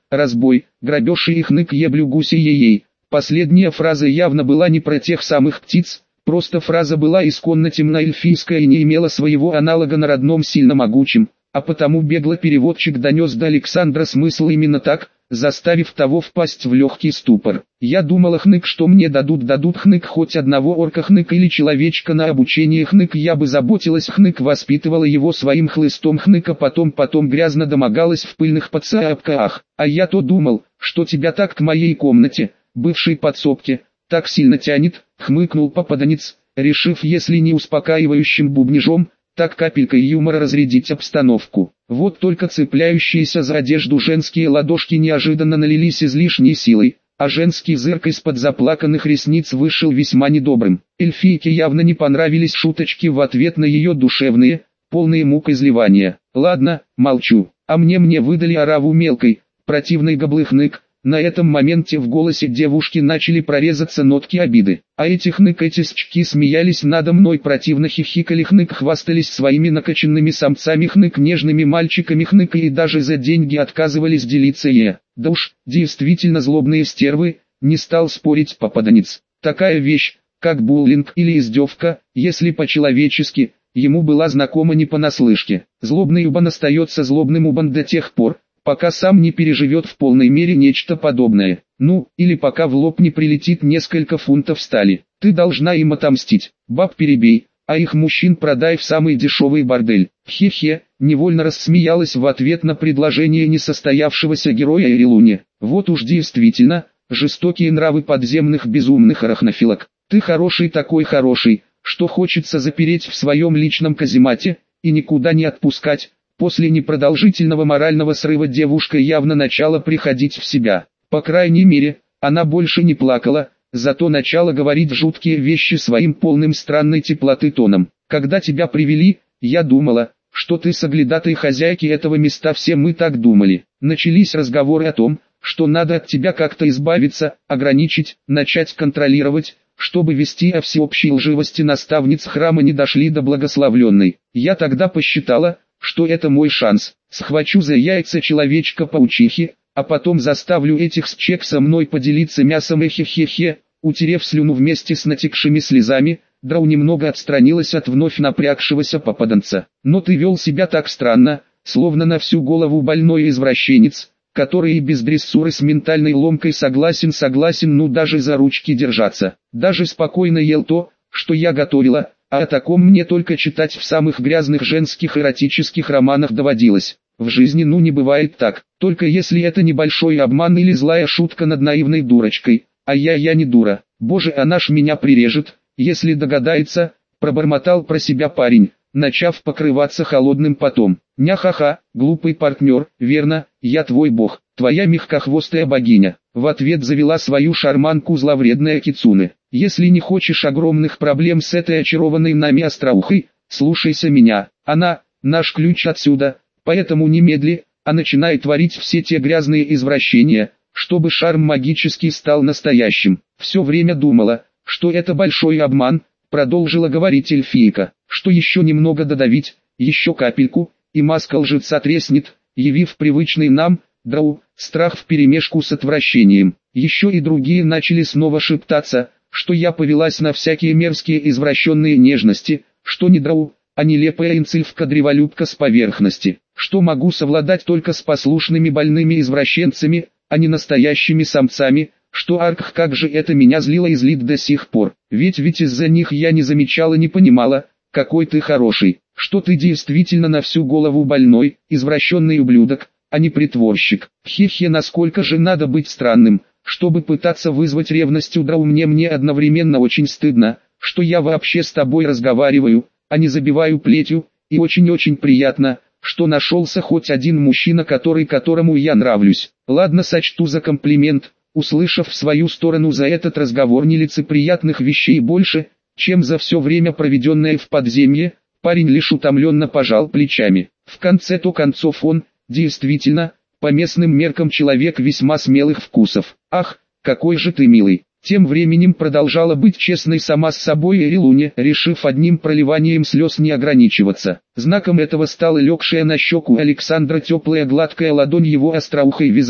разбой, грабеж и их нык еблю гуси ей. Последняя фраза явно была не про тех самых птиц, просто фраза была исконно темноэльфийская и не имела своего аналога на родном сильно могучем, а потому беглый переводчик донес до Александра смысл именно так, заставив того впасть в легкий ступор. Я думала хнык, что мне дадут хнык хоть одного орка хнык или человечка на обучение хнык, я бы заботилась хнык, воспитывала его своим хлыстом хныка, потом грязно домогалась в пыльных подсапках, а я то думал, что тебя так к моей комнате, бывшей подсобке, так сильно тянет, хмыкнул попаданец, решив если не успокаивающим бубнижом, так капелькой юмора разрядить обстановку. Вот только цепляющиеся за одежду женские ладошки неожиданно налились излишней силой, а женский зырк из-под заплаканных ресниц вышел весьма недобрым. Эльфийке явно не понравились шуточки в ответ на ее душевные, полные мук изливания. Ладно, молчу, а мне выдали ораву мелкой, противной гоблых-нык. На этом моменте в голосе девушки начали прорезаться нотки обиды. А эти хнык-этисчки смеялись надо мной, противно хихикали хнык, хвастались своими накачанными самцами хнык, нежными мальчиками хнык и даже за деньги отказывались делиться Да уж, действительно злобные стервы, не стал спорить попаданец. Такая вещь, как буллинг или издевка, если по-человечески, ему была знакома не понаслышке. Злобный убан остается злобным убан до тех пор, пока сам не переживет в полной мере нечто подобное. Ну, или пока в лоб не прилетит несколько фунтов стали. Ты должна им отомстить. Баб перебей, а их мужчин продай в самый дешевый бордель. Хе-хе, невольно рассмеялась в ответ на предложение несостоявшегося героя Ирилуни. Вот уж действительно, жестокие нравы подземных безумных арахнофилок. Ты хороший такой хороший, что хочется запереть в своем личном каземате, и никуда не отпускать. После непродолжительного морального срыва девушка явно начала приходить в себя. По крайней мере, она больше не плакала, зато начала говорить жуткие вещи своим полным странной теплоты тоном. Когда тебя привели, я думала, что ты соглядатой хозяйки этого места, все мы так думали. Начались разговоры о том, что надо от тебя как-то избавиться, ограничить, начать контролировать, чтобы вести о всеобщей лживости наставниц храма не дошли до благословленной. Я тогда посчитала, что это мой шанс. Схвачу за яйца человечка-паучихи, а потом заставлю этих счек со мной поделиться мясом и хе-хе-хе. Утерев слюну вместе с натекшими слезами, Драу немного отстранилась от вновь напрягшегося попаданца. Но ты вел себя так странно, словно на всю голову больной извращенец, который и без дрессуры с ментальной ломкой согласен, ну даже за ручки держаться. Даже спокойно ел то, что я готовила. А о таком мне только читать в самых грязных женских эротических романах доводилось. В жизни не бывает так, только если это небольшой обман или злая шутка над наивной дурочкой. А я не дура, боже, она ж меня прирежет, если догадается, пробормотал про себя парень, начав покрываться холодным потом. Ня-ха-ха, глупый партнер, верно, я твой бог, твоя мягкохвостая богиня. В ответ завела свою шарманку зловредная Кицуне. Если не хочешь огромных проблем с этой очарованной нами остроухой, слушайся меня, она, наш ключ отсюда, поэтому немедли, а начинай творить все те грязные извращения, чтобы шарм магический стал настоящим. Все время думала, что это большой обман, продолжила говорить эльфийка, что еще немного додавить, еще капельку, и маска лжеца треснет, явив привычный нам, Драу, страх вперемешку с отвращением. Еще и другие начали снова шептаться, что я повелась на всякие мерзкие извращенные нежности, что не Драу, а нелепая инцельфка-древолюбка с поверхности, что могу совладать только с послушными больными извращенцами, а не настоящими самцами, что арк, как же это меня злило и злит до сих пор, ведь из-за них я не замечала, не понимала, какой ты хороший, что ты действительно на всю голову больной, извращенный ублюдок, а не притворщик. Хе-хе, насколько же надо быть странным, чтобы пытаться вызвать ревность у Драу. Мне одновременно очень стыдно, что я вообще с тобой разговариваю, а не забиваю плетью, и очень-очень приятно, что нашелся хоть один мужчина, которому я нравлюсь. Ладно, сочту за комплимент, услышав в свою сторону за этот разговор нелицеприятных вещей больше, чем за все время, проведенное в подземье, парень лишь утомленно пожал плечами. В конце-то концов он, действительно, по местным меркам человек весьма смелых вкусов. Ах, какой же ты милый. Тем временем продолжала быть честной сама с собой Ирилуня, решив одним проливанием слез не ограничиваться. Знаком этого стала легшая на щеку Александра теплая гладкая ладонь его остроухой визави.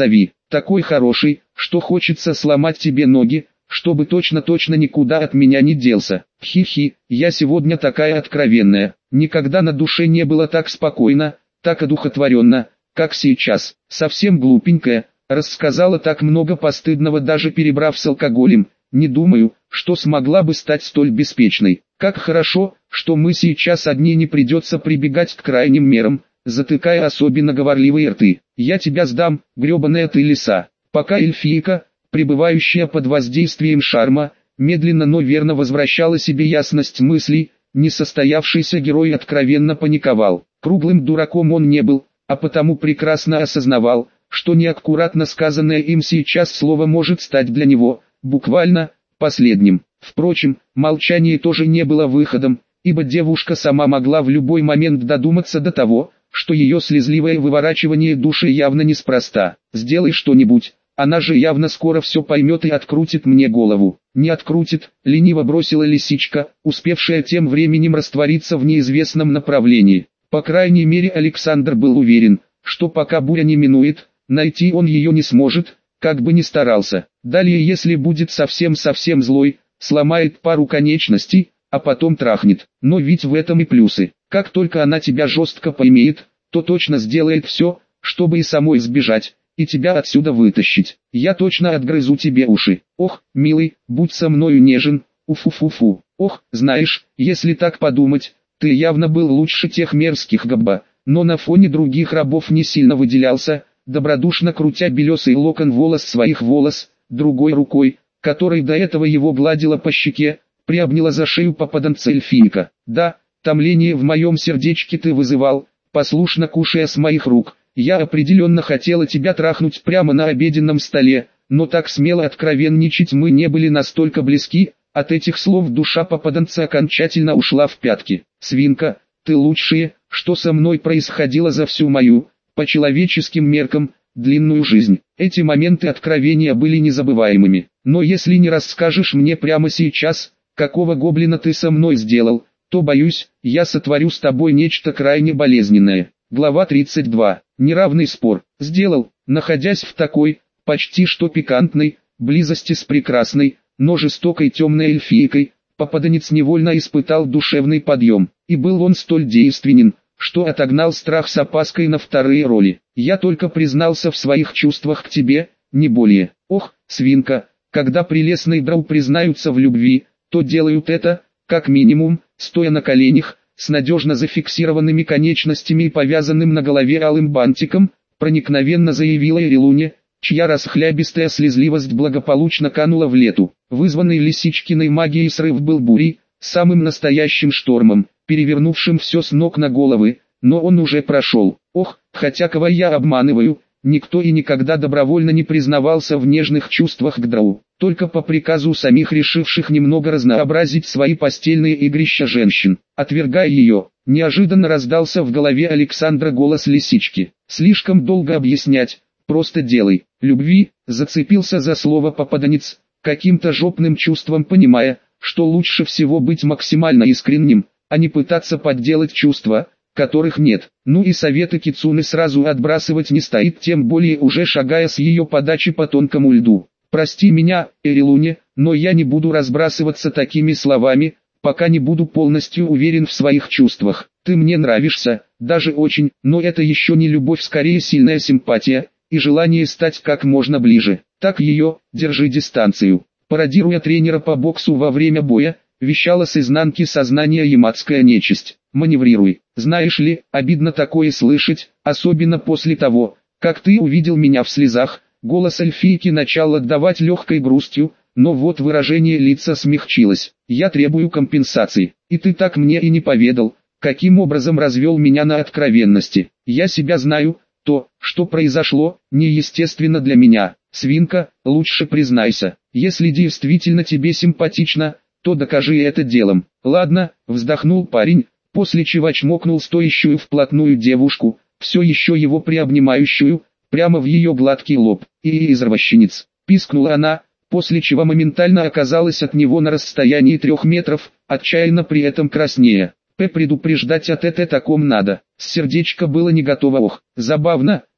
такой хороший, что хочется сломать тебе ноги, чтобы точно никуда от меня не делся. Хи-хи, я сегодня такая откровенная, никогда на душе не было так спокойно, так одухотворенно, как сейчас. Совсем глупенькая, рассказала так много постыдного, даже перебрав с алкоголем. Не думаю, что смогла бы стать столь беспечной. Как хорошо, что мы сейчас одни, не придется прибегать к крайним мерам, затыкая особенно говорливые рты. Я тебя сдам, гребаная ты лиса. Пока эльфийка, пребывающая под воздействием шарма, медленно, но верно возвращала себе ясность мыслей, несостоявшийся герой откровенно паниковал. Круглым дураком он не был, а потому прекрасно осознавал, что неаккуратно сказанное им сейчас слово может стать для него буквально последним. Впрочем, молчание тоже не было выходом, ибо девушка сама могла в любой момент додуматься до того, что ее слезливое выворачивание души явно неспроста. «Сделай что-нибудь, она же явно скоро все поймет и открутит мне голову». «Не открутит», — лениво бросила лисичка, успевшая тем временем раствориться в неизвестном направлении. По крайней мере, Александр был уверен, что пока буря не минует, найти он ее не сможет, как бы ни старался. Далее, если будет совсем злой, сломает пару конечностей, а потом трахнет. Но ведь в этом и плюсы. Как только она тебя жестко поймет, то точно сделает все, чтобы и самой сбежать, и тебя отсюда вытащить. Я точно отгрызу тебе уши. Ох, милый, будь со мною нежен, уфу-фу-фу. Ох, знаешь, если так подумать, ты явно был лучше тех мерзких габба, но на фоне других рабов не сильно выделялся, добродушно крутя белесый локон своих волос, другой рукой, которой до этого его гладила по щеке, приобняла за шею попаданца эльфийка. «Да, томление в моем сердечке ты вызывал, послушно кушая с моих рук. Я определенно хотела тебя трахнуть прямо на обеденном столе, но так смело откровенничать мы не были настолько близки». От этих слов душа попаданца окончательно ушла в пятки. «Свинка, ты лучшая, что со мной происходило за всю мою, по человеческим меркам, длинную жизнь». Эти моменты откровения были незабываемыми. «Но если не расскажешь мне прямо сейчас, какого гоблина ты со мной сделал, то, боюсь, я сотворю с тобой нечто крайне болезненное». Глава 32. Неравный спор. Сделал, находясь в такой, почти что пикантной, близости с прекрасной, но жестокой темной эльфийкой, попаданец невольно испытал душевный подъем, и был он столь действенен, что отогнал страх с опаской на вторые роли. «Я только признался в своих чувствах к тебе, не более. Ох, свинка, когда прелестные драу признаются в любви, то делают это, как минимум, стоя на коленях, с надежно зафиксированными конечностями и повязанным на голове алым бантиком», проникновенно заявила Ирилуня, чья расхлябистая слезливость благополучно канула в лету. Вызванный лисичкиной магией срыв был бурей, самым настоящим штормом, перевернувшим все с ног на головы, но он уже прошел. Ох, хотя кого я обманываю, никто и никогда добровольно не признавался в нежных чувствах к драу, только по приказу самих решивших немного разнообразить свои постельные игрища женщин. Отвергая ее, неожиданно раздался в голове Александра голос лисички. «Слишком долго объяснять, просто делай». «Любви», зацепился за слово попаданец, каким-то жопным чувством понимая, что лучше всего быть максимально искренним, а не пытаться подделать чувства, которых нет. Ну и советы Кицуны сразу отбрасывать не стоит, тем более уже шагая с ее подачи по тонкому льду. «Прости меня, Эрилуня, но я не буду разбрасываться такими словами, пока не буду полностью уверен в своих чувствах. Ты мне нравишься, даже очень, но это еще не любовь, скорее сильная симпатия и желание стать как можно ближе. Так ее, держи дистанцию». Пародируя тренера по боксу во время боя, вещала с изнанки сознания ямадская нечисть. «Маневрируй. Знаешь ли, обидно такое слышать, особенно после того, как ты увидел меня в слезах». Голос эльфийки начал отдавать легкой грустью, но вот выражение лица смягчилось. «Я требую компенсации, и ты так мне и не поведал, каким образом развел меня на откровенности. Я себя знаю, то, что произошло, неестественно для меня. Свинка, лучше признайся, если действительно тебе симпатично, то докажи это делом». «Ладно», вздохнул парень, после чего чмокнул стоящую вплотную девушку, все еще его приобнимающую, прямо в ее гладкий лоб. «И извращенец», пискнула она, после чего моментально оказалась от него на расстоянии 3 метров, отчаянно при этом краснея. Предупреждать о ТТ таком надо. Сердечко было не готово. Ох, забавно,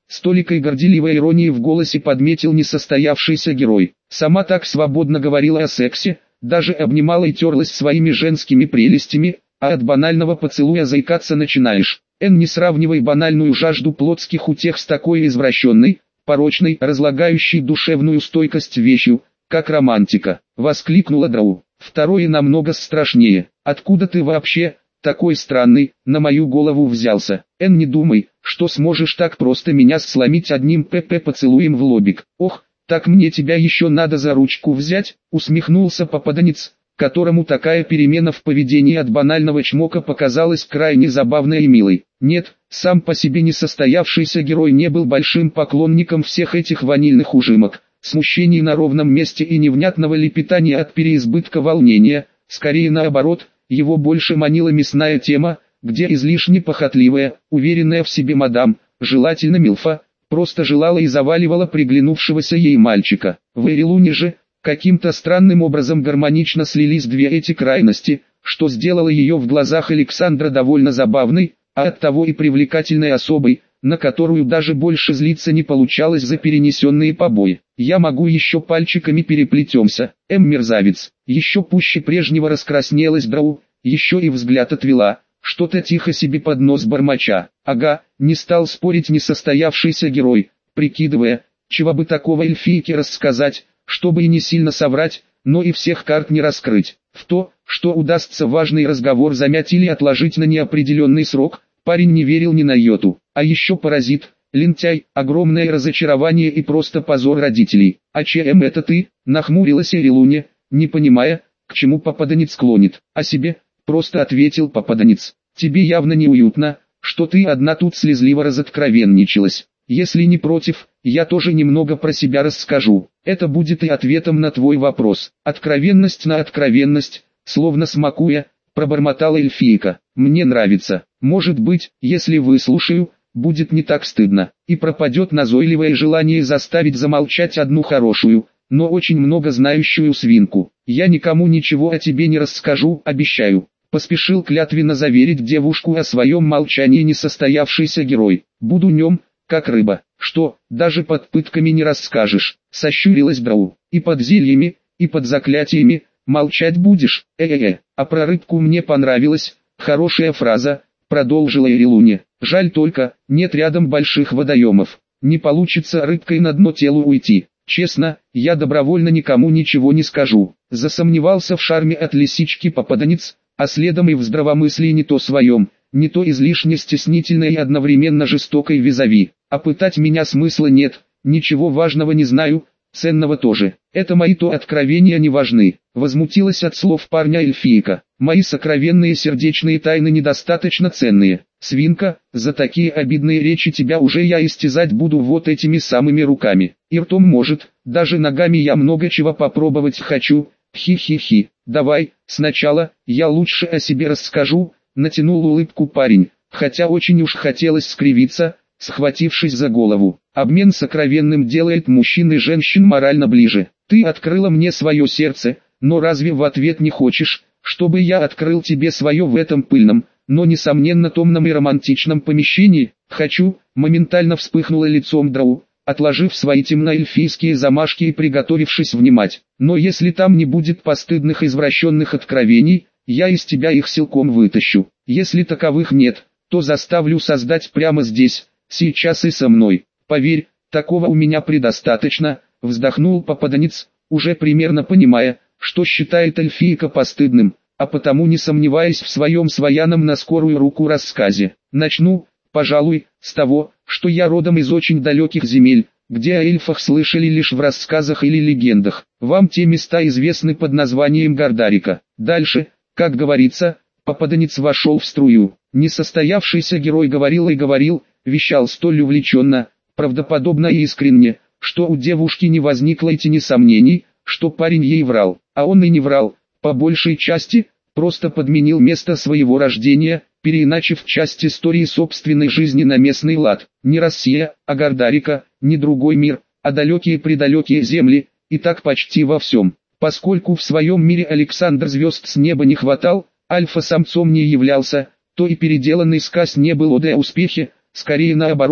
С толикой горделивой иронии в голосе подметил несостоявшийся герой. Сама так свободно говорила о сексе, даже обнимала и терлась своими женскими прелестями, а от банального поцелуя заикаться начинаешь. Не сравнивай банальную жажду плотских утех с такой извращенной, порочной, разлагающей душевную стойкость вещью, как романтика, воскликнула Драу. Второе намного страшнее. Откуда ты вообще, такой странный, на мою голову взялся? Не думай, что сможешь так просто меня сломить одним поцелуем в лобик. Ох, так мне тебя еще надо за ручку взять, усмехнулся попаданец, которому такая перемена в поведении от банального чмока показалась крайне забавной и милой. Нет, сам по себе несостоявшийся герой не был большим поклонником всех этих ванильных ужимок, смущений на ровном месте и невнятного лепетания от переизбытка волнения, скорее наоборот, его больше манила мясная тема, где излишне похотливая, уверенная в себе мадам, желательно милфа, просто желала и заваливала приглянувшегося ей мальчика. В Эрилуне же, каким-то странным образом гармонично слились две эти крайности, что сделало ее в глазах Александра довольно забавной, а оттого и привлекательной особой, на которую даже больше злиться не получалось за перенесенные побои. Я могу еще пальчиками переплетемся, мерзавец. Еще пуще прежнего раскраснелась Драу, еще и взгляд отвела, что-то тихо себе под нос бормоча. Ага, не стал спорить несостоявшийся герой, прикидывая, чего бы такого эльфийке рассказать, чтобы и не сильно соврать, но и всех карт не раскрыть. В то, что удастся важный разговор замять или отложить на неопределенный срок, парень не верил ни на йоту. А еще паразит, лентяй, огромное разочарование и просто позор родителей. А чем это ты? Нахмурилась Эрилуня, не понимая, к чему попаданец клонит. О себе, просто ответил попаданец. Тебе явно неуютно, что ты одна тут слезливо разоткровенничалась. Если не против, я тоже немного про себя расскажу. Это будет и ответом на твой вопрос. Откровенность на откровенность, словно смакуя, пробормотала эльфийка. Мне нравится. Может быть, если выслушаю, будет не так стыдно. И пропадет назойливое желание заставить замолчать одну хорошую, но очень много знающую свинку. Я никому ничего о тебе не расскажу, обещаю. Поспешил клятвенно заверить девушку о своем молчании несостоявшийся герой. Буду нем, как рыба. Что, даже под пытками не расскажешь? Сощурилась Драу. И под зельями, и под заклятиями, молчать будешь? А про рыбку мне понравилось, хорошая фраза, продолжила Эрилуня. Жаль только, нет рядом больших водоемов. Не получится рыбкой на дно телу уйти. Честно, я добровольно никому ничего не скажу. Засомневался в шарме от лисички попаданец, а следом и в здравомыслии не то своем, не то излишне стеснительной и одновременно жестокой визави. А пытать меня смысла нет, ничего важного не знаю, ценного тоже. Это мои то откровения не важны. Возмутилась от слов парня эльфийка. Мои сокровенные сердечные тайны недостаточно ценные. Свинка, за такие обидные речи тебя уже я истязать буду вот этими самыми руками. И ртом может, даже ногами я много чего попробовать хочу. Хи-хи-хи. Давай, сначала, я лучше о себе расскажу, натянул улыбку парень, хотя очень уж хотелось скривиться, схватившись за голову. Обмен сокровенным делает мужчин и женщин морально ближе. Ты открыла мне свое сердце, но разве в ответ не хочешь, чтобы я открыл тебе свое в этом пыльном, но несомненно томном и романтичном помещении? Хочу, моментально вспыхнуло лицом Драу, отложив свои темноэльфийские замашки и приготовившись внимать. Но если там не будет постыдных извращенных откровений, я из тебя их силком вытащу. Если таковых нет, то заставлю создать прямо здесь, сейчас и со мной. Поверь, такого у меня предостаточно, вздохнул попаданец, уже примерно понимая, что считает эльфийка постыдным, а потому не сомневаясь в своем свояном на скорую руку рассказе. Начну, пожалуй, с того, что я родом из очень далеких земель, где о эльфах слышали лишь в рассказах или легендах. Вам те места известны под названием Гардарика. Дальше, как говорится, попаданец вошел в струю. Несостоявшийся герой говорил и говорил, вещал столь увлеченно, правдоподобно и искренне, что у девушки не возникло и тени сомнений, что парень ей врал. А он и не врал, по большей части, просто подменил место своего рождения, переиначив часть истории собственной жизни на местный лад. Не Россия, а Гардарика, не другой мир, а далекие-предалекие земли, и так почти во всем. Поскольку в своем мире Александр звезд с неба не хватал, альфа-самцом не являлся, то и переделанный сказ не был оде о успехе, скорее наоборот,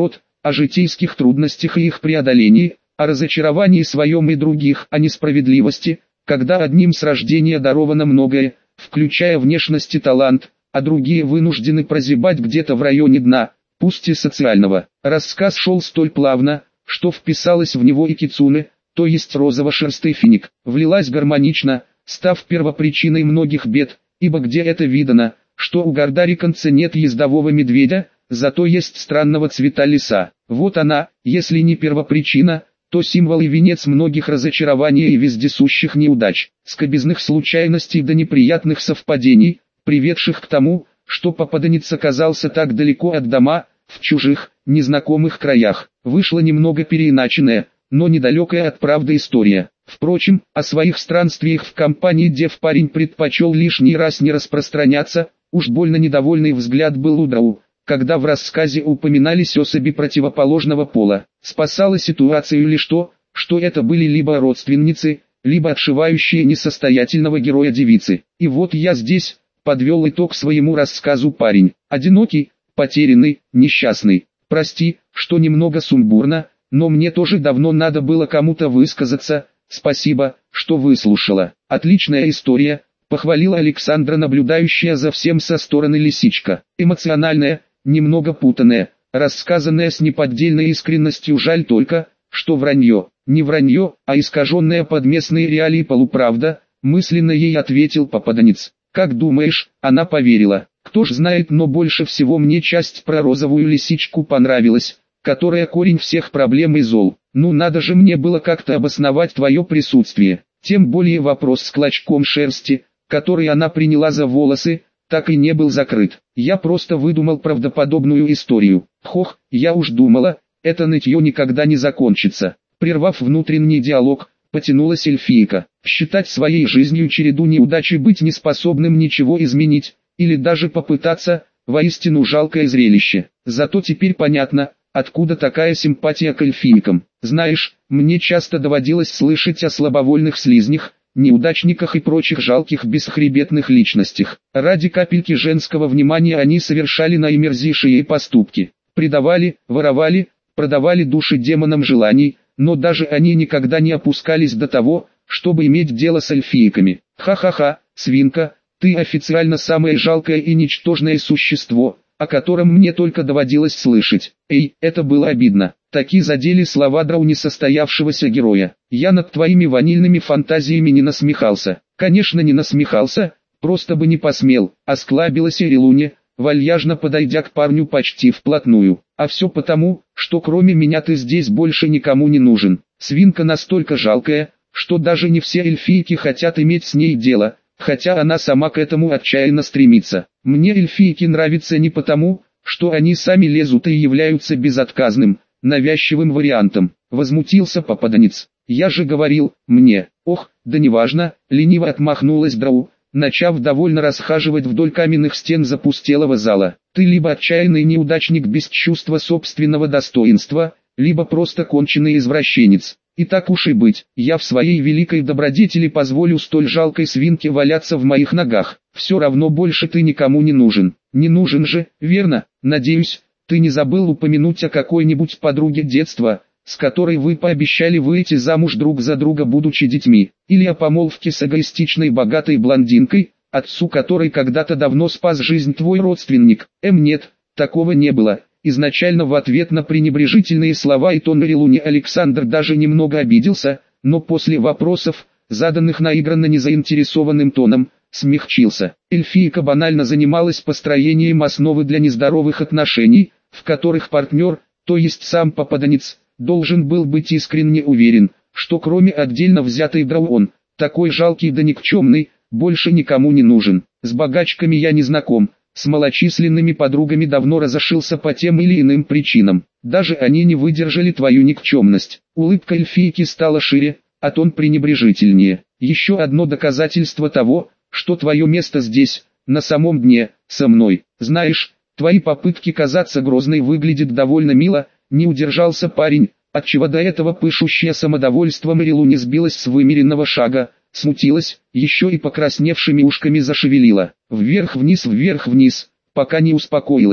о житейских трудностях и их преодолении, о разочаровании своем и других, о несправедливости, когда одним с рождения даровано многое, включая внешность и талант, а другие вынуждены прозябать где-то в районе дна, пусть и социального. Рассказ шел столь плавно, что вписалась в него и кицуне, то есть розово-шерстый финик, влилась гармонично, став первопричиной многих бед, ибо где это видано, что у Гордариканца нет ездового медведя, зато есть странного цвета лиса. Вот она, если не первопричина, то символ и венец многих разочарований и вездесущих неудач, скабизных случайностей до неприятных совпадений, приведших к тому, что попаданец оказался так далеко от дома, в чужих, незнакомых краях. Вышла немного переиначенная, но недалекая от правды история. Впрочем, о своих странствиях в компании дев парень предпочел лишний раз не распространяться, уж больно недовольный взгляд был у Драу, когда в рассказе упоминались особи противоположного пола. Спасало ситуацию лишь то, что это были либо родственницы, либо отшивающие несостоятельного героя девицы. И вот я здесь, подвел итог своему рассказу парень. Одинокий, потерянный, несчастный. Прости, что немного сумбурно, но мне тоже давно надо было кому-то высказаться. Спасибо, что выслушала. Отличная история, похвалила Александра, наблюдающая за всем со стороны лисичка. Эмоциональная, немного путанная, рассказанная с неподдельной искренностью. Жаль только, что вранье, не вранье, а искаженная под местные реалии полуправда, мысленно ей ответил попаданец. Как думаешь, она поверила? Кто ж знает, но больше всего мне часть про розовую лисичку понравилась, которая корень всех проблем и зол. Ну надо же мне было как-то обосновать твое присутствие. Тем более вопрос с клочком шерсти, который она приняла за волосы, так и не был закрыт. Я просто выдумал правдоподобную историю. Хох, я уж думала, это нытье никогда не закончится. Прервав внутренний диалог, потянулась эльфийка. Считать своей жизнью череду неудач и быть неспособным ничего изменить, или даже попытаться, воистину жалкое зрелище. Зато теперь понятно, откуда такая симпатия к эльфийкам. Знаешь, мне часто доводилось слышать о слабовольных слизнях, неудачниках и прочих жалких бесхребетных личностях. Ради капельки женского внимания они совершали наимерзейшие поступки. Предавали, воровали, продавали души демонам желаний, но даже они никогда не опускались до того, чтобы иметь дело с эльфийками. Ха-ха-ха, свинка, ты официально самое жалкое и ничтожное существо, о котором мне только доводилось слышать. Эй, это было обидно. Таки задели слова Драу несостоявшегося героя. Я над твоими ванильными фантазиями не насмехался. Конечно не насмехался, просто бы не посмел. Осклабилась Ирилуня, вальяжно подойдя к парню почти вплотную. А все потому, что кроме меня ты здесь больше никому не нужен. Свинка настолько жалкая, что даже не все эльфийки хотят иметь с ней дело, хотя она сама к этому отчаянно стремится. Мне эльфийки нравятся не потому, что они сами лезут и являются безотказным, навязчивым вариантом. Возмутился попаданец. Я же говорил, мне. Ох, да неважно, лениво отмахнулась Драу, начав довольно расхаживать вдоль каменных стен запустелого зала. Ты либо отчаянный неудачник без чувства собственного достоинства, либо просто конченый извращенец. И так уж и быть, я в своей великой добродетели позволю столь жалкой свинке валяться в моих ногах. Все равно больше ты никому не нужен. Не нужен же, верно? Надеюсь, ты не забыл упомянуть о какой-нибудь подруге детства, с которой вы пообещали выйти замуж друг за друга, будучи детьми, или о помолвке с эгоистичной богатой блондинкой, отцу которой когда-то давно спас жизнь твой родственник. Нет, такого не было. Изначально в ответ на пренебрежительные слова и тон Ирилуни Александр даже немного обиделся, но после вопросов, заданных наигранно незаинтересованным тоном, смягчился. Эльфийка банально занималась построением основы для нездоровых отношений, в которых партнер, то есть сам попаданец, должен был быть искренне уверен, что кроме отдельно взятой Драу он, такой жалкий да никчемный, больше никому не нужен. С богачками я не знаком. С малочисленными подругами давно разошелся по тем или иным причинам. Даже они не выдержали твою никчемность. Улыбка эльфийки стала шире, а тон пренебрежительнее. Еще одно доказательство того, что твое место здесь, на самом дне, со мной. Знаешь, твои попытки казаться грозной выглядят довольно мило, не удержался парень, отчего до этого пышущая самодовольством Ирилуня сбилась с вымеренного шага, смутилась, еще и покрасневшими ушками зашевелила. Вверх-вниз, пока не успокоилась.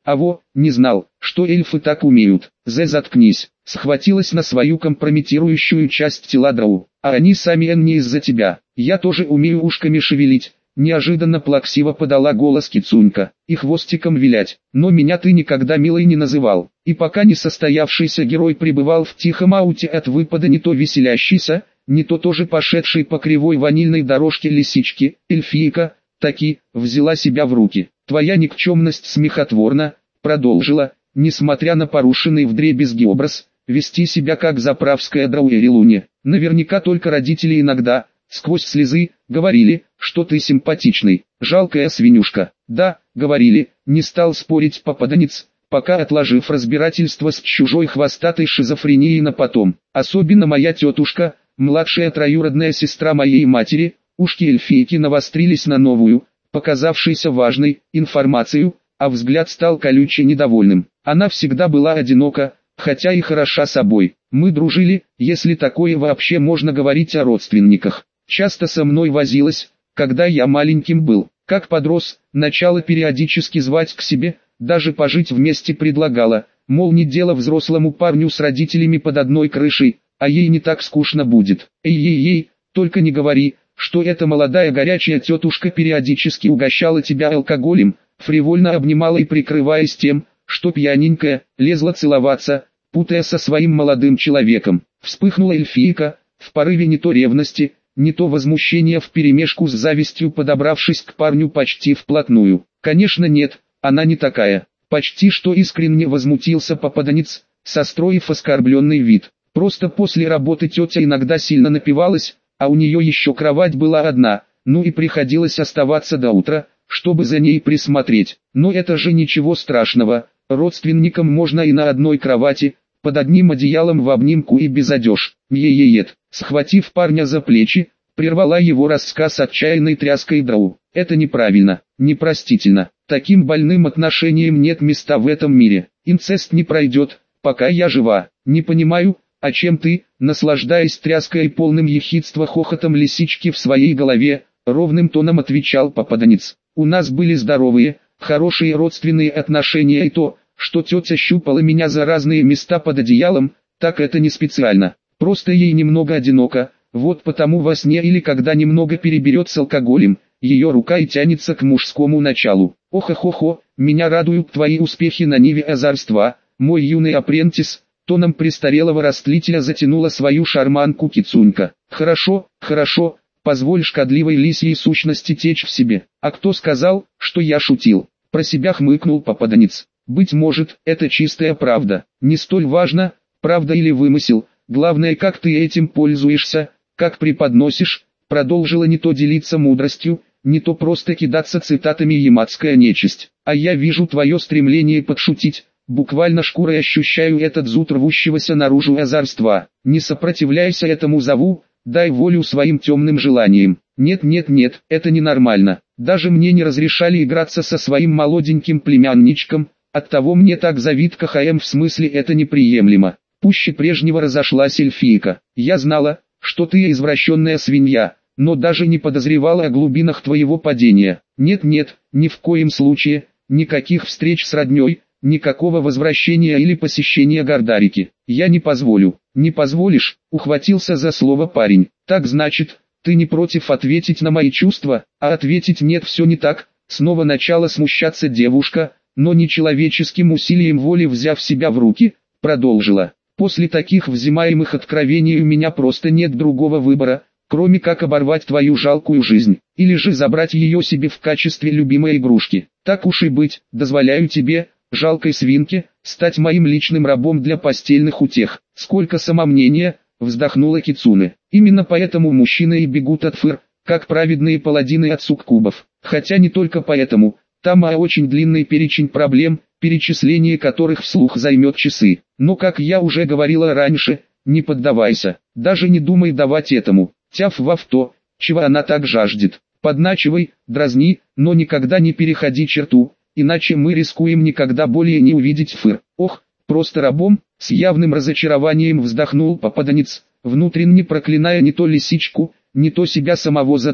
Аво, не знал, что эльфы так умеют. Заткнись. Схватилась на свою компрометирующую часть тела Драу. А они сами не из-за тебя. Я тоже умею ушками шевелить. Неожиданно плаксиво подала голос Кицунька, и хвостиком вилять. Но меня ты никогда милой не называл. И пока не состоявшийся герой пребывал в тихом ауте от выпада не то веселящийся, не то тоже пошедший по кривой ванильной дорожке лисички, эльфийка, таки, взяла себя в руки. Твоя никчемность смехотворна, продолжила, несмотря на порушенный вдребезги образ, вести себя как заправская драуэрилуня. Наверняка только родители иногда, сквозь слезы, говорили, что ты симпатичный, жалкая свинюшка. Да, говорили, не стал спорить попаданец, пока отложив разбирательство с чужой хвостатой шизофренией на потом. Особенно моя тетушка, младшая троюродная сестра моей матери, ушки эльфийки навострились на новую, показавшейся важной, информацию, а взгляд стал колюче недовольным. Она всегда была одинока, хотя и хороша собой. Мы дружили, если такое вообще можно говорить о родственниках. Часто со мной возилась, когда я маленьким был. Как подрос, начала периодически звать к себе, даже пожить вместе предлагала, мол, не дело взрослому парню с родителями под одной крышей, а ей не так скучно будет. Эй-ей-ей, только не говори, что эта молодая горячая тетушка периодически угощала тебя алкоголем, фривольно обнимала и прикрываясь тем, что пьяненькая, лезла целоваться, путая со своим молодым человеком. Вспыхнула эльфийка, в порыве не то ревности, не то возмущения вперемешку с завистью, подобравшись к парню почти вплотную. Конечно нет, она не такая. Почти что искренне возмутился попаданец, состроив оскорбленный вид. Просто после работы тетя иногда сильно напивалась, а у нее еще кровать была одна, ну и приходилось оставаться до утра, чтобы за ней присмотреть. Но это же ничего страшного, родственникам можно и на одной кровати, под одним одеялом в обнимку и без одежд. Е-е-ет, схватив парня за плечи, прервала его рассказ отчаянной тряской Драу. Это неправильно, непростительно. Таким больным отношениям нет места в этом мире. Инцест не пройдет, пока я жива. Не понимаю, а чем ты, наслаждаясь тряской и полным ехидства хохотом лисички в своей голове, ровным тоном отвечал попаданец. У нас были здоровые, хорошие родственные отношения, и то, что тетя щупала меня за разные места под одеялом, так это не специально. Просто ей немного одиноко, вот потому во сне или когда немного переберет с алкоголем, ее рука и тянется к мужскому началу. Ох-охо-хо, меня радуют твои успехи на ниве озорства, мой юный апрентис. Тоном престарелого растлителя затянула свою шарманку Кицунька. Хорошо, хорошо, позволь шкодливой лисьей сущности течь в себе. А кто сказал, что я шутил? Про себя хмыкнул попаданец. Быть может, это чистая правда. Не столь важно, правда или вымысел, главное, как ты этим пользуешься, как преподносишь, продолжила не то делиться мудростью, не то просто кидаться цитатами ямадская нечисть. А я вижу твое стремление подшутить. Буквально шкурой ощущаю этот зуд рвущегося наружу озорства. Не сопротивляйся этому зову, дай волю своим темным желаниям. Нет, это ненормально. Даже мне не разрешали играться со своим молоденьким племянничком, оттого мне так завидка ХМ, в смысле это неприемлемо. Пуще прежнего разошлась эльфийка. Я знала, что ты извращенная свинья, но даже не подозревала о глубинах твоего падения. Нет, ни в коем случае, никаких встреч с родней. Никакого возвращения или посещения Гордарики. Я не позволю. Не позволишь, ухватился за слово парень. Так значит, ты не против ответить на мои чувства, а ответить нет, все не так. Снова начала смущаться девушка, но нечеловеческим усилием воли взяв себя в руки, продолжила. После таких взимаемых откровений у меня просто нет другого выбора, кроме как оборвать твою жалкую жизнь, или же забрать ее себе в качестве любимой игрушки. Так уж и быть, дозволяю тебе, жалкой свинке, стать моим личным рабом для постельных утех. Сколько самомнения, вздохнула Кицуне. Именно поэтому мужчины и бегут от фыр, как праведные паладины от суккубов. Хотя не только поэтому, там очень длинный перечень проблем, перечисление которых вслух займет часы. Но как я уже говорила раньше, не поддавайся, даже не думай давать этому, тяф в авто, чего она так жаждет. Подначивай, дразни, но никогда не переходи черту. Иначе мы рискуем никогда более не увидеть фыр. Ох, просто рабом, с явным разочарованием вздохнул попаданец, внутренне проклиная не то лисичку, не то себя самого за то,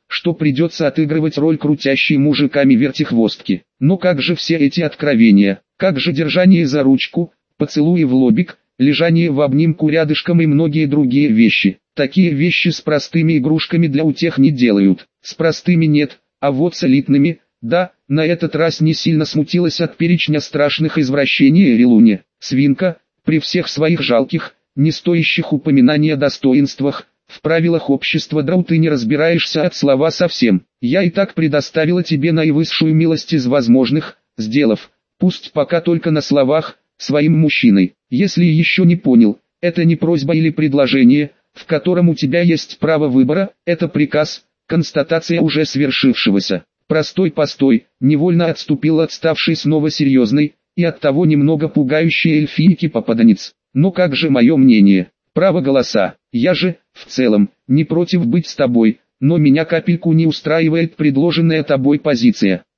что придется отыгрывать роль крутящей мужиками вертихвостки. Но как же все эти откровения, как же держание за ручку, поцелуи в лобик, лежание в обнимку рядышком и многие другие вещи. Такие вещи с простыми игрушками для утех не делают. С простыми нет, а вот с элитными, да. На этот раз не сильно смутилась от перечня страшных извращений Эрилуне. Свинка, при всех своих жалких, не стоящих упоминания достоинствах, в правилах общества драу ты не разбираешься от слова совсем. Я и так предоставила тебе наивысшую милость из возможных, сделав, пусть пока только на словах, своим мужчиной. Если еще не понял, это не просьба или предложение, в котором у тебя есть право выбора, это приказ, констатация уже свершившегося. Простой постой, невольно отступил отставший снова серьезный, и оттого немного пугающий эльфийки попаданец. Но как же мое мнение? Право голоса. Я же, в целом, не против быть с тобой, но меня капельку не устраивает предложенная тобой позиция.